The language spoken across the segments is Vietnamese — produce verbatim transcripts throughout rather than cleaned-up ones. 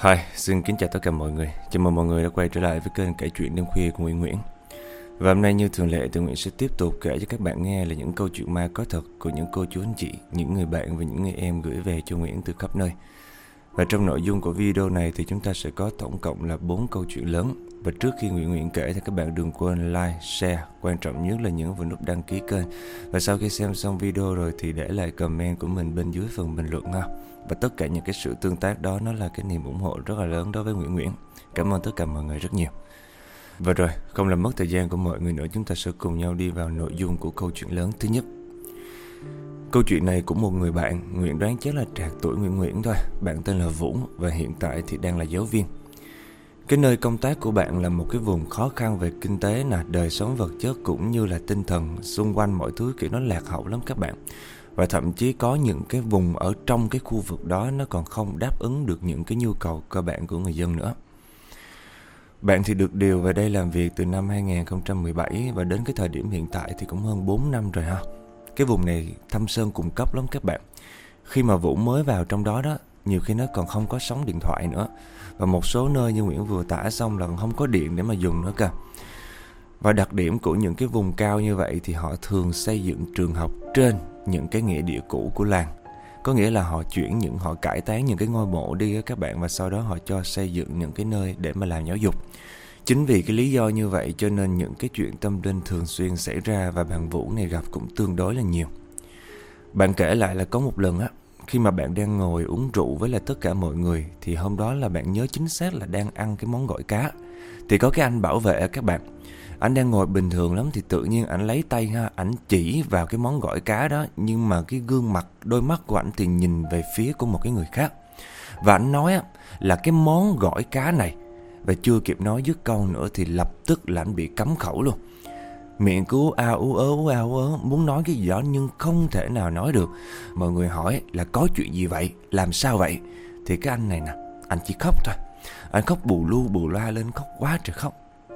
Hi, xin kính chào tất cả mọi người. Chào mừng mọi người đã quay trở lại với kênh kể chuyện đêm khuya của Nguyễn Nguyễn. Và hôm nay như thường lệ, Tường Nguyễn sẽ tiếp tục kể cho các bạn nghe là những câu chuyện ma có thật của những cô chú anh chị, những người bạn và những người em gửi về cho Nguyễn từ khắp nơi. Và trong nội dung của video này thì chúng ta sẽ có tổng cộng là bốn câu chuyện lớn. Và trước khi Nguyễn Nguyễn kể thì các bạn đừng quên like, share, quan trọng nhất là nhấn vào nút đăng ký kênh. Và sau khi xem xong video rồi thì để lại comment của mình bên dưới phần bình luận ha. Và tất cả những cái sự tương tác đó nó là cái niềm ủng hộ rất là lớn đối với Nguyễn Nguyễn. Cảm ơn tất cả mọi người rất nhiều. Và rồi, không làm mất thời gian của mọi người nữa, chúng ta sẽ cùng nhau đi vào nội dung của câu chuyện lớn thứ nhất. Câu chuyện này của một người bạn, Nguyễn đoán chắc là trạc tuổi Nguyễn Nguyễn thôi. Bạn tên là Vũ và hiện tại thì đang là giáo viên. Cái nơi công tác của bạn là một cái vùng khó khăn về kinh tế nè, đời sống vật chất cũng như là tinh thần. Xung quanh mọi thứ kiểu nó lạc hậu lắm các bạn. Và thậm chí có những cái vùng ở trong cái khu vực đó nó còn không đáp ứng được những cái nhu cầu cơ bản của người dân nữa. Bạn thì được điều về đây làm việc từ năm hai không một bảy và đến cái thời điểm hiện tại thì cũng hơn bốn năm rồi ha. Cái vùng này thâm sơn cùng cấp lắm các bạn. Khi mà Vũ mới vào trong đó đó, nhiều khi nó còn không có sóng điện thoại nữa. Và một số nơi như Nguyễn vừa tả xong là không có điện để mà dùng nữa cơ. Và đặc điểm của những cái vùng cao như vậy thì họ thường xây dựng trường học trên những cái nghĩa địa cũ của làng. Có nghĩa là họ chuyển những, họ cải tán những cái ngôi mộ đi á các bạn, và sau đó họ cho xây dựng những cái nơi để mà làm giáo dục. Chính vì cái lý do như vậy cho nên những cái chuyện tâm linh thường xuyên xảy ra và bạn Vũ này gặp cũng tương đối là nhiều. Bạn kể lại là có một lần á, khi mà bạn đang ngồi uống rượu với lại tất cả mọi người, thì hôm đó là bạn nhớ chính xác là đang ăn cái món gỏi cá. Thì có cái anh bảo vệ các bạn, anh đang ngồi bình thường lắm thì tự nhiên anh lấy tay ha, anh chỉ vào cái món gỏi cá đó, nhưng mà cái gương mặt, đôi mắt của anh thì nhìn về phía của một cái người khác. Và anh nói á, là cái món gỏi cá này, và chưa kịp nói dứt câu nữa thì lập tức là anh bị cấm khẩu luôn. Miệng cứ ú a ú ớ ú a ú ớ, muốn nói cái gì đó nhưng không thể nào nói được. Mọi người hỏi là có chuyện gì vậy, làm sao vậy, thì cái anh này nè, anh chỉ khóc thôi. Anh khóc bù lu bù loa lên, khóc quá trời khóc.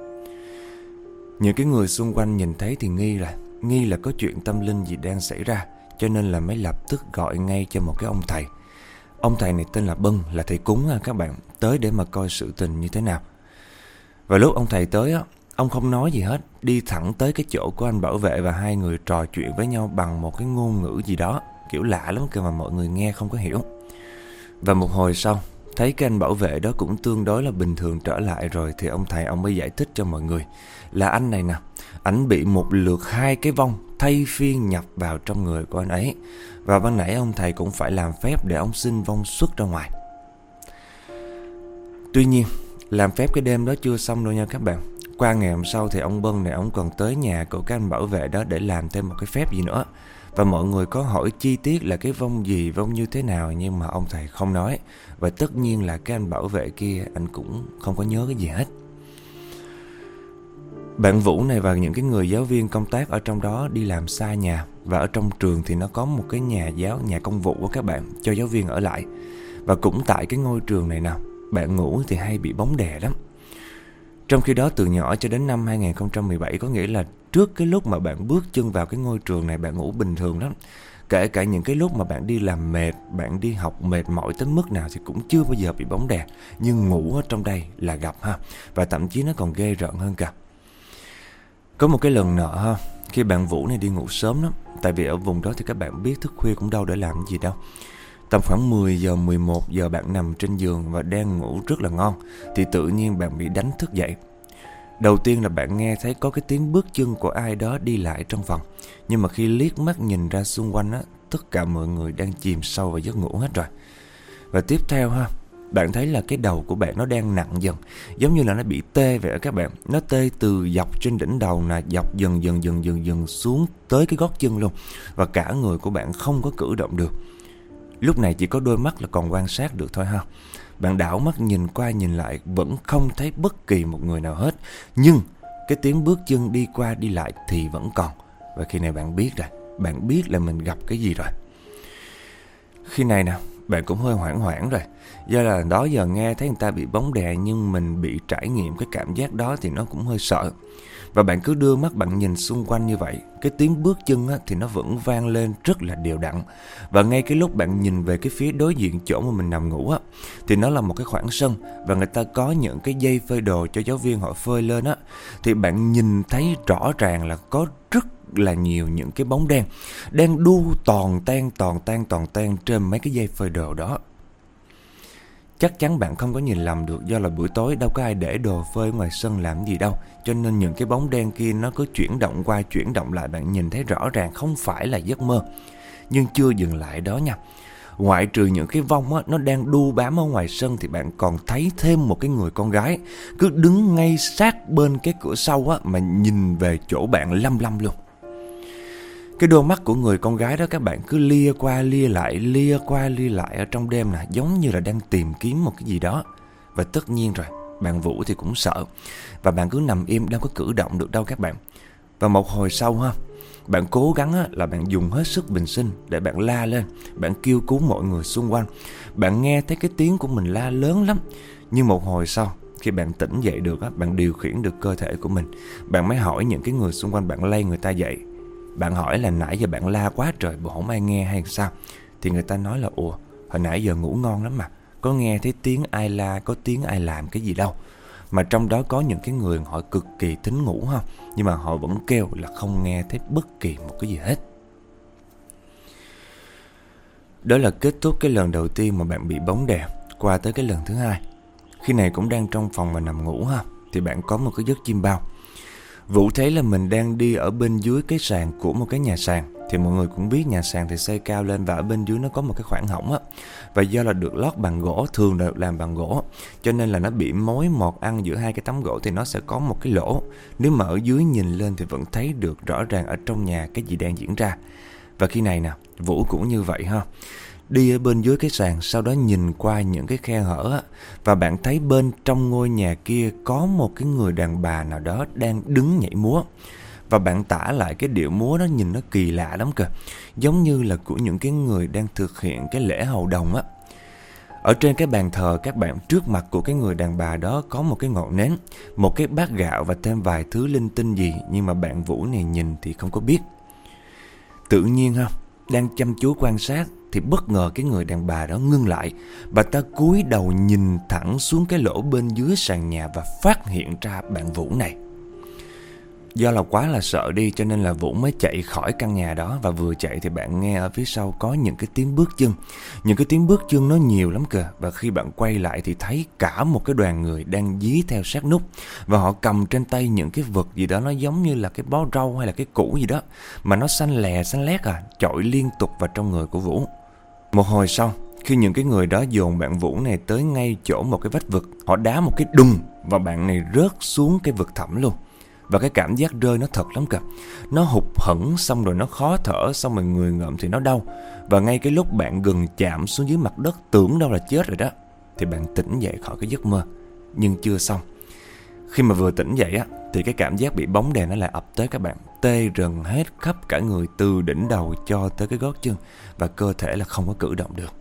Những cái người xung quanh nhìn thấy thì nghi là Nghi là có chuyện tâm linh gì đang xảy ra, cho nên là mới lập tức gọi ngay cho một cái ông thầy. Ông thầy này tên là Bân, là thầy cúng ha các bạn, tới để mà coi sự tình như thế nào. Và lúc ông thầy tới á, ông không nói gì hết, đi thẳng tới cái chỗ của anh bảo vệ, và hai người trò chuyện với nhau bằng một cái ngôn ngữ gì đó kiểu lạ lắm cơ mà mọi người nghe không có hiểu. Và một hồi sau, thấy cái anh bảo vệ đó cũng tương đối là bình thường trở lại rồi, thì ông thầy ông mới giải thích cho mọi người là anh này nè, ảnh bị một lượt hai cái vong thay phiên nhập vào trong người của anh ấy. Và ban nãy ông thầy cũng phải làm phép để ông xin vong xuất ra ngoài. Tuy nhiên, làm phép cái đêm đó chưa xong đâu nha các bạn. Qua ngày hôm sau thì ông Bân này ông còn tới nhà của cái anh bảo vệ đó để làm thêm một cái phép gì nữa. Và mọi người có hỏi chi tiết là cái vong gì, vong như thế nào, nhưng mà ông thầy không nói. Và tất nhiên là cái anh bảo vệ kia anh cũng không có nhớ cái gì hết. Bạn Vũ này và những cái người giáo viên công tác ở trong đó đi làm xa nhà. Và ở trong trường thì nó có một cái nhà giáo, nhà công vụ của các bạn, cho giáo viên ở lại. Và cũng tại cái ngôi trường này nào, bạn ngủ thì hay bị bóng đè lắm. Trong khi đó từ nhỏ cho đến năm hai không một bảy, có nghĩa là trước cái lúc mà bạn bước chân vào cái ngôi trường này, bạn ngủ bình thường lắm. Kể cả những cái lúc mà bạn đi làm mệt, bạn đi học mệt mỏi tới mức nào thì cũng chưa bao giờ bị bóng đè. Nhưng ngủ ở trong đây là gặp ha. Và thậm chí nó còn ghê rợn hơn cả. Có một cái lần nọ ha, khi bạn Vũ này đi ngủ sớm lắm. Tại vì ở vùng đó thì các bạn biết thức khuya cũng đâu để làm gì đâu. Tầm khoảng mười giờ, mười một giờ bạn nằm trên giường và đang ngủ rất là ngon, thì tự nhiên bạn bị đánh thức dậy. Đầu tiên là bạn nghe thấy có cái tiếng bước chân của ai đó đi lại trong phòng. Nhưng mà khi liếc mắt nhìn ra xung quanh á, tất cả mọi người đang chìm sâu vào giấc ngủ hết rồi. Và tiếp theo ha, bạn thấy là cái đầu của bạn nó đang nặng dần, giống như là nó bị tê vậy các bạn. Nó tê từ dọc trên đỉnh đầu nè, dọc dần dần dần dần dần xuống tới cái gót chân luôn. Và cả người của bạn không có cử động được. Lúc này chỉ có đôi mắt là còn quan sát được thôi ha. Bạn đảo mắt nhìn qua nhìn lại, vẫn không thấy bất kỳ một người nào hết. Nhưng cái tiếng bước chân đi qua đi lại thì vẫn còn. Và khi này bạn biết rồi, bạn biết là mình gặp cái gì rồi. Khi này nè, bạn cũng hơi hoảng hoảng rồi. Do là đó giờ nghe thấy người ta bị bóng đè, nhưng mình bị trải nghiệm cái cảm giác đó thì nó cũng hơi sợ. Và bạn cứ đưa mắt bạn nhìn xung quanh như vậy. Cái tiếng bước chân á, thì nó vẫn vang lên rất là đều đặn. Và ngay cái lúc bạn nhìn về cái phía đối diện chỗ mà mình nằm ngủ á, thì nó là một cái khoảng sân. Và người ta có những cái dây phơi đồ cho giáo viên họ phơi lên á. Thì bạn nhìn thấy rõ ràng là có rất là nhiều những cái bóng đen đang đu toàn tan toàn tan toàn tan trên mấy cái dây phơi đồ đó. Chắc chắn bạn không có nhìn lầm được, do là buổi tối đâu có ai để đồ phơi ngoài sân làm gì đâu. Cho nên những cái bóng đen kia nó cứ chuyển động qua chuyển động lại, bạn nhìn thấy rõ ràng không phải là giấc mơ. Nhưng chưa dừng lại đó nha. Ngoại trừ những cái vong á, nó đang đu bám ở ngoài sân, thì bạn còn thấy thêm một cái người con gái cứ đứng ngay sát bên cái cửa sau á, mà nhìn về chỗ bạn lăm lăm luôn. Cái đôi mắt của người con gái đó các bạn cứ lia qua lia lại, lia qua lia lại ở trong đêm nè, giống như là đang tìm kiếm một cái gì đó. Và tất nhiên rồi, bạn Vũ thì cũng sợ. Và bạn cứ nằm im, đâu có cử động được đâu các bạn. Và một hồi sau ha, bạn cố gắng á, là bạn dùng hết sức bình sinh để bạn la lên. Bạn kêu cứu mọi người xung quanh. Bạn nghe thấy cái tiếng của mình la lớn lắm. Nhưng một hồi sau, khi bạn tỉnh dậy được á, bạn điều khiển được cơ thể của mình, bạn mới hỏi những cái người xung quanh, bạn lay người ta dậy. Bạn hỏi là nãy giờ bạn la quá trời, bộ không ai nghe hay sao? Thì người ta nói là ủa, hồi nãy giờ ngủ ngon lắm mà, có nghe thấy tiếng ai la, có tiếng ai làm cái gì đâu. Mà trong đó có những cái người họ cực kỳ thính ngủ ha, nhưng mà họ vẫn kêu là không nghe thấy bất kỳ một cái gì hết. Đó là kết thúc cái lần đầu tiên mà bạn bị bóng đè. Qua tới cái lần thứ hai, khi này cũng đang trong phòng mà nằm ngủ ha, thì bạn có một cái giấc chim bao. Vũ thấy là mình đang đi ở bên dưới cái sàn của một cái nhà sàn. Thì mọi người cũng biết nhà sàn thì xây cao lên, và ở bên dưới nó có một cái khoảng hổng á. Và do là được lót bằng gỗ, thường được làm bằng gỗ, cho nên là nó bị mối mọt ăn giữa hai cái tấm gỗ, thì nó sẽ có một cái lỗ. Nếu mà ở dưới nhìn lên thì vẫn thấy được rõ ràng ở trong nhà cái gì đang diễn ra. Và khi này nè, Vũ cũng như vậy ha. Đi ở bên dưới cái sàn, sau đó nhìn qua những cái khe hở á, và bạn thấy bên trong ngôi nhà kia có một cái người đàn bà nào đó đang đứng nhảy múa. Và bạn tả lại cái điệu múa đó nhìn nó kỳ lạ lắm kìa, giống như là của những cái người đang thực hiện cái lễ hầu đồng á. Ở trên cái bàn thờ các bạn, trước mặt của cái người đàn bà đó có một cái ngọn nến, một cái bát gạo và thêm vài thứ linh tinh gì, nhưng mà bạn Vũ này nhìn thì không có biết. Tự nhiên ha, đang chăm chú quan sát thì bất ngờ cái người đàn bà đó ngưng lại. Bà ta cúi đầu nhìn thẳng xuống cái lỗ bên dưới sàn nhà và phát hiện ra bạn Vũ này. Do là quá là sợ đi, cho nên là Vũ mới chạy khỏi căn nhà đó. Và vừa chạy thì bạn nghe ở phía sau có những cái tiếng bước chân. Những cái tiếng bước chân nó nhiều lắm kìa. Và khi bạn quay lại thì thấy cả một cái đoàn người đang dí theo sát nút. Và họ cầm trên tay những cái vật gì đó, nó giống như là cái bó rau hay là cái củ gì đó, mà nó xanh lè xanh lét à, chọi liên tục vào trong người của Vũ. Một hồi sau, khi những cái người đó dồn bạn Vũ này tới ngay chỗ một cái vách vực, họ đá một cái đùng và bạn này rớt xuống cái vực thẳm luôn. Và cái cảm giác rơi nó thật lắm kìa. Nó hụt hẫng, xong rồi nó khó thở, xong rồi người ngợm thì nó đau. Và ngay cái lúc bạn gần chạm xuống dưới mặt đất, tưởng đâu là chết rồi đó, thì bạn tỉnh dậy khỏi cái giấc mơ. Nhưng chưa xong. Khi mà vừa tỉnh dậy á, thì cái cảm giác bị bóng đèn nó lại ập tới các bạn. Tê rần hết khắp cả người, từ đỉnh đầu cho tới cái gót chân. Và cơ thể là không có cử động được.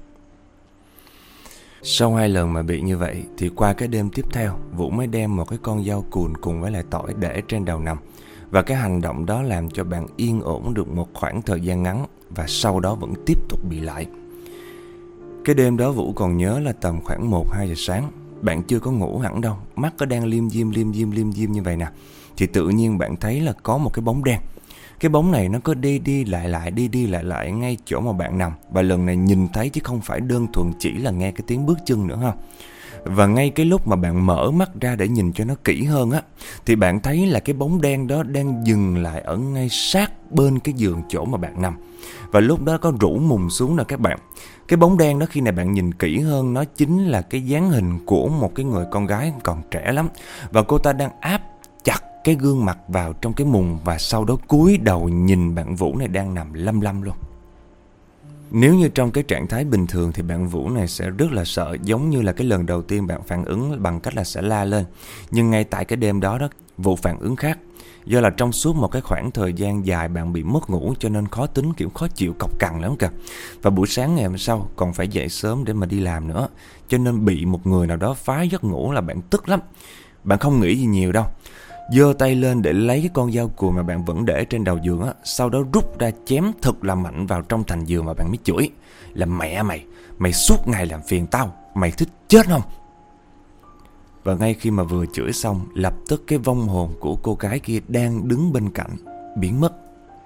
Sau hai lần mà bị như vậy, thì qua cái đêm tiếp theo, Vũ mới đem một cái con dao cùn cùng với lại tỏi để trên đầu nằm. Và cái hành động đó làm cho bạn yên ổn được một khoảng thời gian ngắn. Và sau đó vẫn tiếp tục bị lại. Cái đêm đó Vũ còn nhớ là tầm khoảng một hai giờ sáng. Bạn chưa có ngủ hẳn đâu, mắt có đang liêm diêm liêm diêm liêm diêm như vậy nè. Thì tự nhiên bạn thấy là có một cái bóng đen. Cái bóng này nó cứ đi đi lại lại, đi đi lại lại ngay chỗ mà bạn nằm. Và lần này nhìn thấy chứ không phải đơn thuần chỉ là nghe cái tiếng bước chân nữa ha. Và ngay cái lúc mà bạn mở mắt ra để nhìn cho nó kỹ hơn á, thì bạn thấy là cái bóng đen đó đang dừng lại ở ngay sát bên cái giường chỗ mà bạn nằm. Và lúc đó có rũ mùng xuống nè các bạn. Cái bóng đen đó khi này bạn nhìn kỹ hơn, nó chính là cái dáng hình của một cái người con gái còn trẻ lắm. Và cô ta đang áp chặt cái gương mặt vào trong cái mùng, và sau đó cúi đầu nhìn bạn Vũ này đang nằm lăm lăm luôn. Nếu như trong cái trạng thái bình thường thì bạn Vũ này sẽ rất là sợ, giống như là cái lần đầu tiên bạn phản ứng bằng cách là sẽ la lên. Nhưng ngay tại cái đêm đó đó, Vũ phản ứng khác. Do là trong suốt một cái khoảng thời gian dài bạn bị mất ngủ cho nên khó tính, kiểu khó chịu, cọc cằn lắm kìa. Và buổi sáng ngày hôm sau còn phải dậy sớm để mà đi làm nữa, cho nên bị một người nào đó phá giấc ngủ là bạn tức lắm. Bạn không nghĩ gì nhiều đâu, giơ tay lên để lấy cái con dao cùi mà bạn vẫn để trên đầu giường á, sau đó rút ra chém thật là mạnh vào trong thành giường, mà bạn mới chửi là mẹ mày, mày suốt ngày làm phiền tao, mày thích chết không? Và ngay khi mà vừa chửi xong, lập tức cái vong hồn của cô gái kia đang đứng bên cạnh biến mất.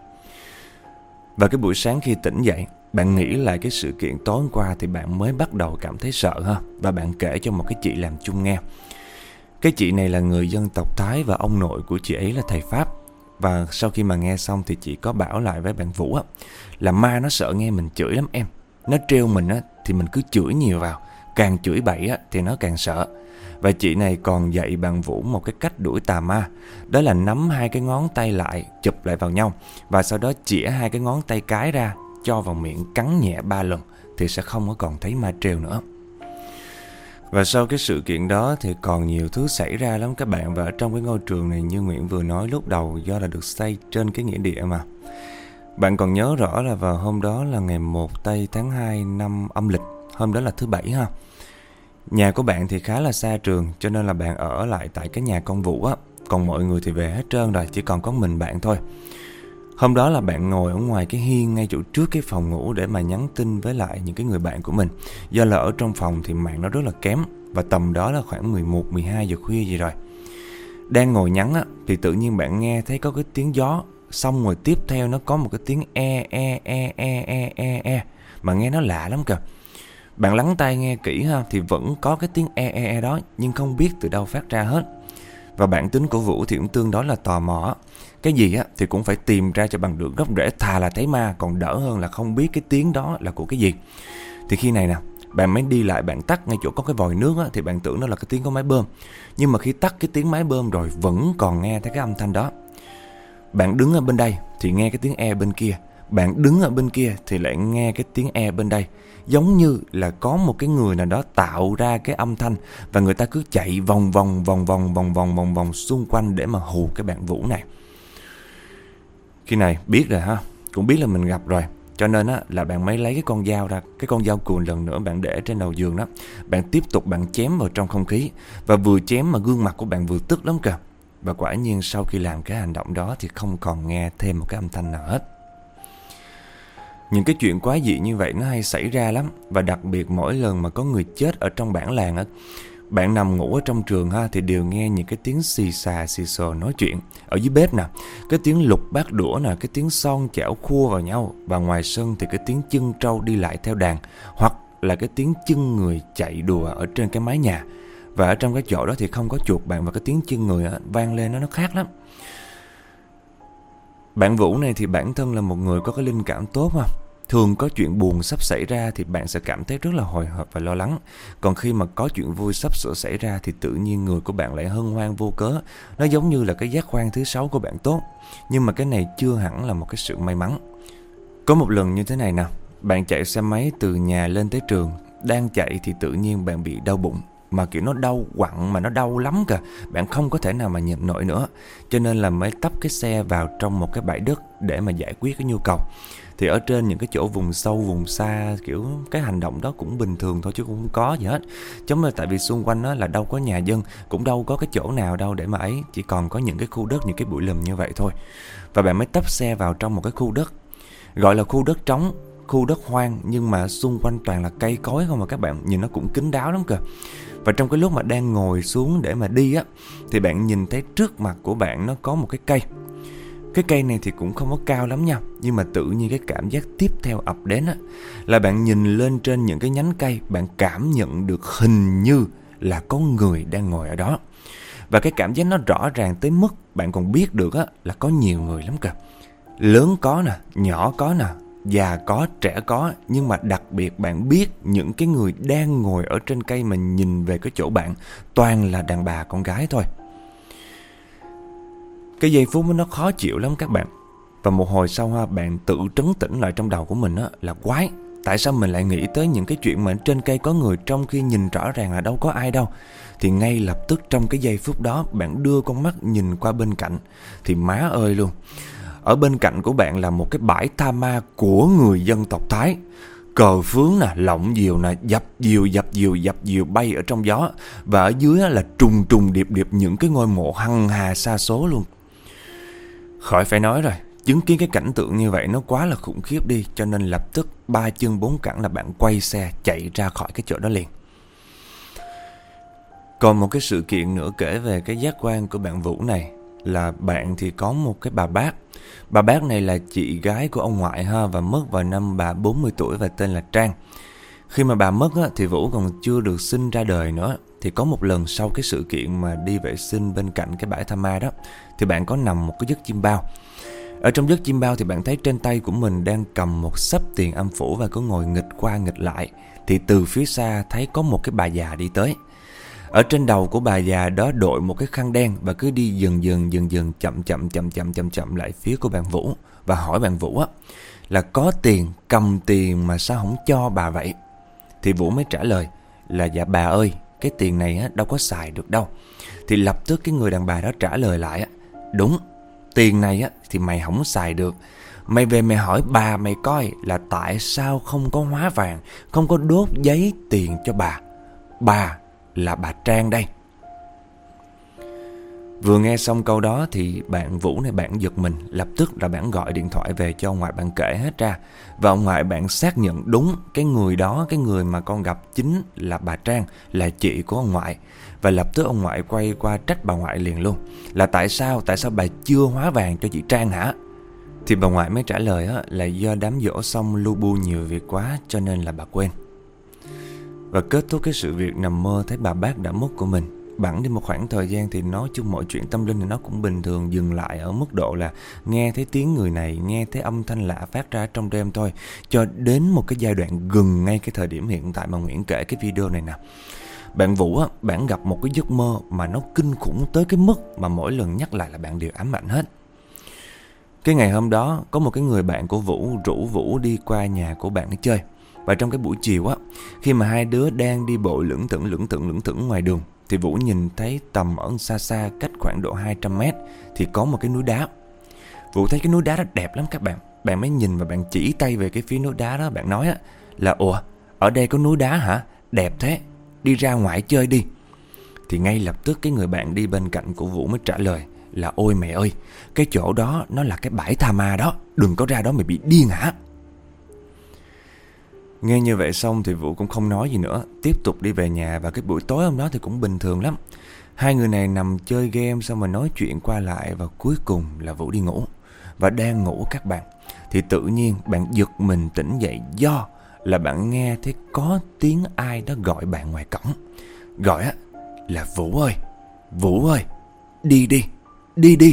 Và cái buổi sáng khi tỉnh dậy, bạn nghĩ lại cái sự kiện tối hôm qua thì bạn mới bắt đầu cảm thấy sợ ha. Và bạn kể cho một cái chị làm chung nghe. Cái chị này là người dân tộc Thái và ông nội của chị ấy là thầy Pháp. Và sau khi mà nghe xong thì chị có bảo lại với bạn Vũ á, là ma nó sợ nghe mình chửi lắm em. Nó trêu mình á thì mình cứ chửi nhiều vào, càng chửi bậy á thì nó càng sợ. Và chị này còn dạy bạn Vũ một cái cách đuổi tà ma. Đó là nắm hai cái ngón tay lại, chụp lại vào nhau, và sau đó chĩa hai cái ngón tay cái ra, cho vào miệng cắn nhẹ ba lần, thì sẽ không có còn thấy ma trêu nữa. Và sau cái sự kiện đó thì còn nhiều thứ xảy ra lắm các bạn. Và ở trong cái ngôi trường này, như Nguyễn vừa nói lúc đầu, do là được xây trên cái nghĩa địa mà. Bạn còn nhớ rõ là vào hôm đó là ngày một tây tháng hai năm âm lịch. Hôm đó là thứ bảy ha. Nhà của bạn thì khá là xa trường, cho nên là bạn ở lại tại cái nhà con Vũ á. Còn mọi người thì về hết trơn rồi, chỉ còn có mình bạn thôi. Hôm đó là bạn ngồi ở ngoài cái hiên ngay chỗ trước cái phòng ngủ để mà nhắn tin với lại những cái người bạn của mình. Do là ở trong phòng thì mạng nó rất là kém, và tầm đó là khoảng mười một, mười hai giờ khuya gì rồi. Đang ngồi nhắn á, thì tự nhiên bạn nghe thấy có cái tiếng gió. Xong rồi tiếp theo nó có một cái tiếng e e e e e e e, mà nghe nó lạ lắm kìa. Bạn lắng tai nghe kỹ ha, thì vẫn có cái tiếng e e e đó, nhưng không biết từ đâu phát ra hết. Và bản tính của Vũ thì cũng tương đối là tò mò. Cái gì á thì cũng phải tìm ra cho bằng được gốc rễ, thà là thấy ma còn đỡ hơn là không biết cái tiếng đó là của cái gì. Thì khi này nè, bạn mới đi lại, bạn tắt ngay chỗ có cái vòi nước á, thì bạn tưởng đó là cái tiếng của máy bơm. Nhưng mà khi tắt cái tiếng máy bơm rồi vẫn còn nghe thấy cái âm thanh đó. Bạn đứng ở bên đây thì nghe cái tiếng e bên kia, bạn đứng ở bên kia thì lại nghe cái tiếng e bên đây. Giống như là có một cái người nào đó tạo ra cái âm thanh, và người ta cứ chạy vòng vòng vòng vòng vòng vòng vòng vòng xung quanh để mà hù cái bạn Vũ này. Khi này biết rồi ha, cũng biết là mình gặp rồi, cho nên á là bạn mới lấy cái con dao ra, cái con dao cùn lần nữa bạn để trên đầu giường đó. Bạn tiếp tục bạn chém vào trong không khí, và vừa chém mà gương mặt của bạn vừa tức lắm kìa. Và quả nhiên sau khi làm cái hành động đó thì không còn nghe thêm một cái âm thanh nào hết. Những cái chuyện quái dị như vậy nó hay xảy ra lắm. Và đặc biệt mỗi lần mà có người chết ở trong bản làng á, bạn nằm ngủ ở trong trường ha, thì đều nghe những cái tiếng xì xà xì xồ nói chuyện ở dưới bếp nè, cái tiếng lục bát đũa nè, cái tiếng son chảo khua vào nhau. Và ngoài sân thì cái tiếng chân trâu đi lại theo đàn, hoặc là cái tiếng chân người chạy đùa ở trên cái mái nhà. Và ở trong cái chỗ đó thì không có chuột bạn, và cái tiếng chân người á, vang lên nó nó khác lắm. Bạn Vũ này thì bản thân là một người có cái linh cảm tốt mà. Thường có chuyện buồn sắp xảy ra thì bạn sẽ cảm thấy rất là hồi hộp và lo lắng. Còn khi mà có chuyện vui sắp sửa xảy ra thì tự nhiên người của bạn lại hân hoan vô cớ. Nó giống như là cái giác quan thứ sáu của bạn tốt. Nhưng mà cái này chưa hẳn là một cái sự may mắn. Có một lần như thế này nè, bạn chạy xe máy từ nhà lên tới trường. Đang chạy thì tự nhiên bạn bị đau bụng. Mà kiểu nó đau quặn, mà nó đau lắm kìa. Bạn không có thể nào mà nhịn nổi nữa, cho nên là mới tấp cái xe vào trong một cái bãi đất để mà giải quyết cái nhu cầu. Thì ở trên những cái chỗ vùng sâu, vùng xa, kiểu cái hành động đó cũng bình thường thôi chứ cũng không có gì hết. Giống như tại vì xung quanh đó là đâu có nhà dân, cũng đâu có cái chỗ nào đâu để mà ấy. Chỉ còn có những cái khu đất, những cái bụi lùm như vậy thôi. Và bạn mới tấp xe vào trong một cái khu đất, gọi là khu đất trống, khu đất hoang, nhưng mà xung quanh toàn là cây cối không mà các bạn. Nhìn nó cũng kín đáo lắm kìa. Và trong cái lúc mà đang ngồi xuống để mà đi á, thì bạn nhìn thấy trước mặt của bạn nó có một cái cây. Cái cây này thì cũng không có cao lắm nha, nhưng mà tự nhiên cái cảm giác tiếp theo ập đến á, là bạn nhìn lên trên những cái nhánh cây, bạn cảm nhận được hình như là có người đang ngồi ở đó. Và cái cảm giác nó rõ ràng tới mức bạn còn biết được á, là có nhiều người lắm kìa. Lớn có nè, nhỏ có nè, già có, trẻ có. Nhưng mà đặc biệt bạn biết những cái người đang ngồi ở trên cây mà nhìn về cái chỗ bạn toàn là đàn bà con gái thôi. Cái giây phút nó khó chịu lắm các bạn. Và một hồi sau ha, bạn tự trấn tĩnh lại trong đầu của mình á, là quái, Tại sao mình lại nghĩ tới những cái chuyện mà trên cây có người trong khi nhìn rõ ràng là đâu có ai đâu? Thì ngay lập tức trong cái giây phút đó, bạn đưa con mắt nhìn qua bên cạnh, thì má ơi luôn, ở bên cạnh của bạn là một cái bãi tha ma của người dân tộc Thái. Cờ phướng nè, lọng diều nè, dập diều, dập diều, dập diều bay ở trong gió. Và ở dưới là trùng trùng điệp điệp những cái ngôi mộ hằng hà sa số luôn. Khỏi phải nói rồi, chứng kiến cái cảnh tượng như vậy nó quá là khủng khiếp đi, cho nên lập tức ba chân bốn cẳng là bạn quay xe chạy ra khỏi cái chỗ đó liền. Còn một cái sự kiện nữa kể về cái giác quan của bạn Vũ này là bạn thì có một cái bà bác. Bà bác này là chị gái của ông ngoại ha, và mất vào năm bà bốn mươi tuổi và tên là Trang. Khi mà bà mất á, thì Vũ còn chưa được sinh ra đời nữa. Thì có một lần sau cái sự kiện mà đi vệ sinh bên cạnh cái bãi tha ma đó, thì bạn có nằm một cái giấc chim bao. Ở trong giấc chim bao thì bạn thấy trên tay của mình đang cầm một xấp tiền âm phủ và cứ ngồi nghịch qua nghịch lại. Thì từ phía xa thấy có một cái bà già đi tới. Ở trên đầu của bà già đó đội một cái khăn đen và cứ đi dần dần dần dần chậm chậm chậm chậm chậm chậm lại phía của bạn Vũ, và hỏi bạn Vũ á là có tiền, cầm tiền mà sao không cho bà vậy? Thì Vũ mới trả lời là dạ bà ơi, cái tiền này á đâu có xài được đâu. Thì lập tức cái người đàn bà đó trả lời lại á, đúng, tiền này á thì mày không xài được. Mày về mày hỏi bà mày coi là tại sao không có hóa vàng, không có đốt giấy tiền cho bà. Bà là bà Trang đây. Vừa nghe xong câu đó thì bạn Vũ này bạn giật mình. Lập tức là bạn gọi điện thoại về cho ông ngoại, bạn kể hết ra. Và ông ngoại bạn xác nhận đúng cái người đó, cái người mà con gặp chính là bà Trang, là chị của ông ngoại. Và lập tức ông ngoại quay qua trách bà ngoại liền luôn, là tại sao, tại sao bà chưa hóa vàng cho chị Trang hả? Thì bà ngoại mới trả lời á, là do đám giỗ xong lu bu nhiều việc quá cho nên là bà quên. Và kết thúc cái sự việc nằm mơ thấy bà bác đã mất của mình. Bẵng đi một khoảng thời gian thì nói chung mọi chuyện tâm linh thì nó cũng bình thường, dừng lại ở mức độ là nghe thấy tiếng người này, nghe thấy âm thanh lạ phát ra trong đêm thôi. Cho đến một cái giai đoạn gần ngay cái thời điểm hiện tại mà Nguyễn kể cái video này nè, bạn Vũ á, bạn gặp một cái giấc mơ mà nó kinh khủng tới cái mức mà mỗi lần nhắc lại là bạn đều ám ảnh hết. Cái ngày hôm đó có một cái người bạn của Vũ rủ Vũ đi qua nhà của bạn để chơi. Và trong cái buổi chiều á, khi mà hai đứa đang đi bộ lững thững lững thững lững thững ngoài đường, thì Vũ nhìn thấy tầm ở xa xa cách khoảng độ hai trăm mét thì có một cái núi đá. Vũ thấy cái núi đá đó đẹp lắm các bạn. Bạn mới nhìn và bạn chỉ tay về cái phía núi đá đó. Bạn nói á, là ủa, ở đây có núi đá hả? Đẹp thế, đi ra ngoài chơi đi. Thì ngay lập tức cái người bạn đi bên cạnh của Vũ mới trả lời là ôi mẹ ơi, cái chỗ đó nó là cái bãi tha ma đó, đừng có ra đó mày bị điên hả? Nghe như vậy xong thì Vũ cũng không nói gì nữa, tiếp tục đi về nhà. Và cái buổi tối hôm đó thì cũng bình thường lắm. Hai người này nằm chơi game xong mà nói chuyện qua lại, và cuối cùng là Vũ đi ngủ. Và đang ngủ các bạn, thì tự nhiên bạn giật mình tỉnh dậy do là bạn nghe thấy có tiếng ai đó gọi bạn ngoài cổng. Gọi á là Vũ ơi, Vũ ơi, đi đi, đi đi.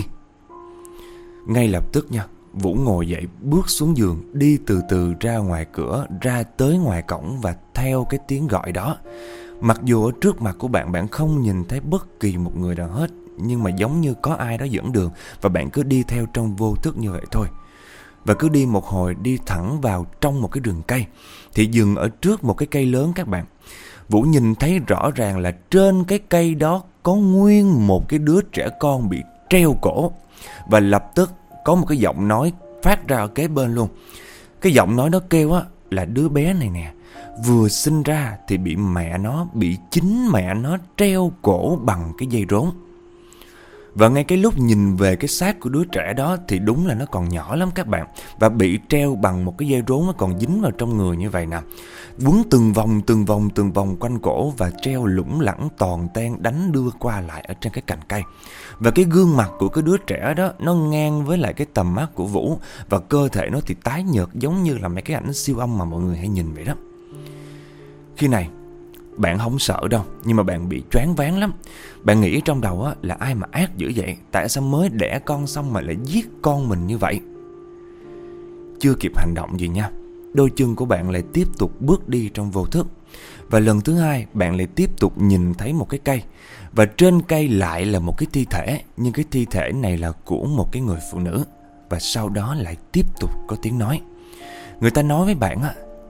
Ngay lập tức nha, Vũ ngồi dậy, bước xuống giường, đi từ từ ra ngoài cửa, ra tới ngoài cổng và theo cái tiếng gọi đó. Mặc dù ở trước mặt của bạn, bạn không nhìn thấy bất kỳ một người nào hết, nhưng mà giống như có ai đó dẫn đường, và bạn cứ đi theo trong vô thức như vậy thôi. Và cứ đi một hồi, đi thẳng vào trong một cái rừng cây, thì dừng ở trước một cái cây lớn các bạn. Vũ nhìn thấy rõ ràng là trên cái cây đó có nguyên một cái đứa trẻ con bị treo cổ. Và lập tức có một cái giọng nói phát ra ở kế bên luôn. Cái giọng nói đó kêu á là đứa bé này nè, vừa sinh ra thì bị mẹ nó, bị chính mẹ nó treo cổ bằng cái dây rốn. Và ngay cái lúc nhìn về cái xác của đứa trẻ đó thì đúng là nó còn nhỏ lắm các bạn, và bị treo bằng một cái dây rốn, nó còn dính vào trong người như vậy nè, quấn từng vòng từng vòng từng vòng quanh cổ, và treo lủng lẳng toàn ten đánh đưa qua lại ở trên cái cành cây. Và cái gương mặt của cái đứa trẻ đó nó ngang với lại cái tầm mắt của Vũ, và cơ thể nó thì tái nhợt giống như là mấy cái ảnh siêu âm mà mọi người hay nhìn vậy đó. Khi này bạn không sợ đâu, nhưng mà bạn bị choáng váng lắm. Bạn nghĩ trong đầu á là ai mà ác dữ vậy, tại sao mới đẻ con xong mà lại giết con mình như vậy. Chưa kịp hành động gì nha, đôi chân của bạn lại tiếp tục bước đi trong vô thức. Và lần thứ hai bạn lại tiếp tục nhìn thấy một cái cây, và trên cây lại là một cái thi thể, nhưng cái thi thể này là của một cái người phụ nữ. Và sau đó lại tiếp tục có tiếng nói. Người ta nói với bạn á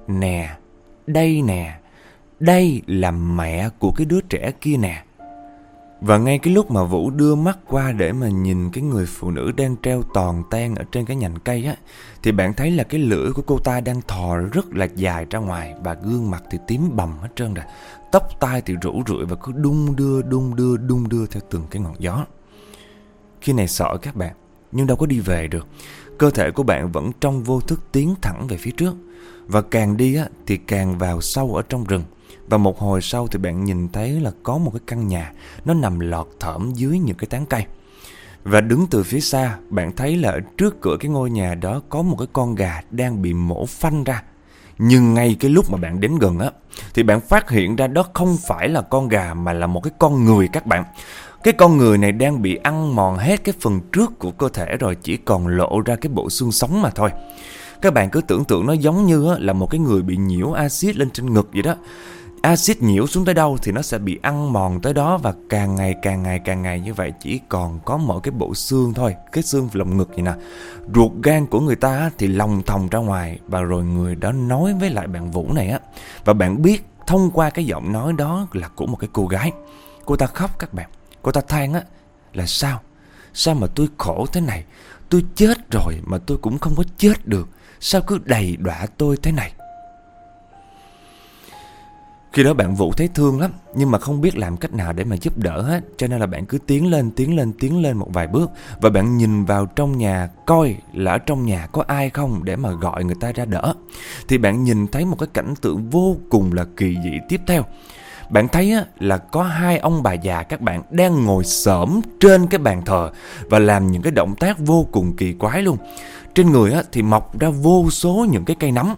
Nè, đây nè, đây là mẹ của cái đứa trẻ kia nè. Và ngay cái lúc mà Vũ đưa mắt qua để mà nhìn cái người phụ nữ đang treo tòn tan ở trên cái nhành cây á, thì bạn thấy là cái lưỡi của cô ta đang thò rất là dài ra ngoài, và gương mặt thì tím bầm hết trơn rồi. Tóc tai thì rủ rượi và cứ đung đưa, đung đưa, đung đưa theo từng cái ngọn gió. Khi này sợ các bạn, nhưng đâu có đi về được. Cơ thể của bạn vẫn trong vô thức tiến thẳng về phía trước. Và càng đi á, thì càng vào sâu ở trong rừng. Và một hồi sau thì bạn nhìn thấy là có một cái căn nhà, nó nằm lọt thởm dưới những cái tán cây. Và đứng từ phía xa, bạn thấy là ở trước cửa cái ngôi nhà đó có một cái con gà đang bị mổ phanh ra. Nhưng ngay cái lúc mà bạn đến gần á, thì bạn phát hiện ra đó không phải là con gà mà là một cái con người các bạn. Cái con người này đang bị ăn mòn hết cái phần trước của cơ thể rồi, chỉ còn lộ ra cái bộ xương sống mà thôi. Các bạn cứ tưởng tượng nó giống như là một cái người bị nhiễu axit lên trên ngực vậy đó. Axit nhiễu xuống tới đâu thì nó sẽ bị ăn mòn tới đó, và càng ngày càng ngày càng ngày như vậy, chỉ còn có mỗi cái bộ xương thôi, cái xương lồng ngực vậy nè. Ruột gan của người ta thì lòng thòng ra ngoài, và rồi người đó nói với lại bạn Vũ này á, và bạn biết thông qua cái giọng nói đó là của một cái cô gái. Cô ta khóc các bạn. Cô ta than á là sao? Sao mà tôi khổ thế này? Tôi chết rồi mà tôi cũng không có chết được. Sao cứ đầy đọa tôi thế này? Khi đó bạn Vũ thấy thương lắm, nhưng mà không biết làm cách nào để mà giúp đỡ hết. Cho nên là bạn cứ tiến lên, tiến lên, tiến lên một vài bước. Và bạn nhìn vào trong nhà coi là ở trong nhà có ai không để mà gọi người ta ra đỡ. Thì bạn nhìn thấy một cái cảnh tượng vô cùng là kỳ dị tiếp theo. Bạn thấy á, là có hai ông bà già các bạn đang ngồi xổm trên cái bàn thờ và làm những cái động tác vô cùng kỳ quái luôn. Trên người á, thì mọc ra vô số những cái cây nấm.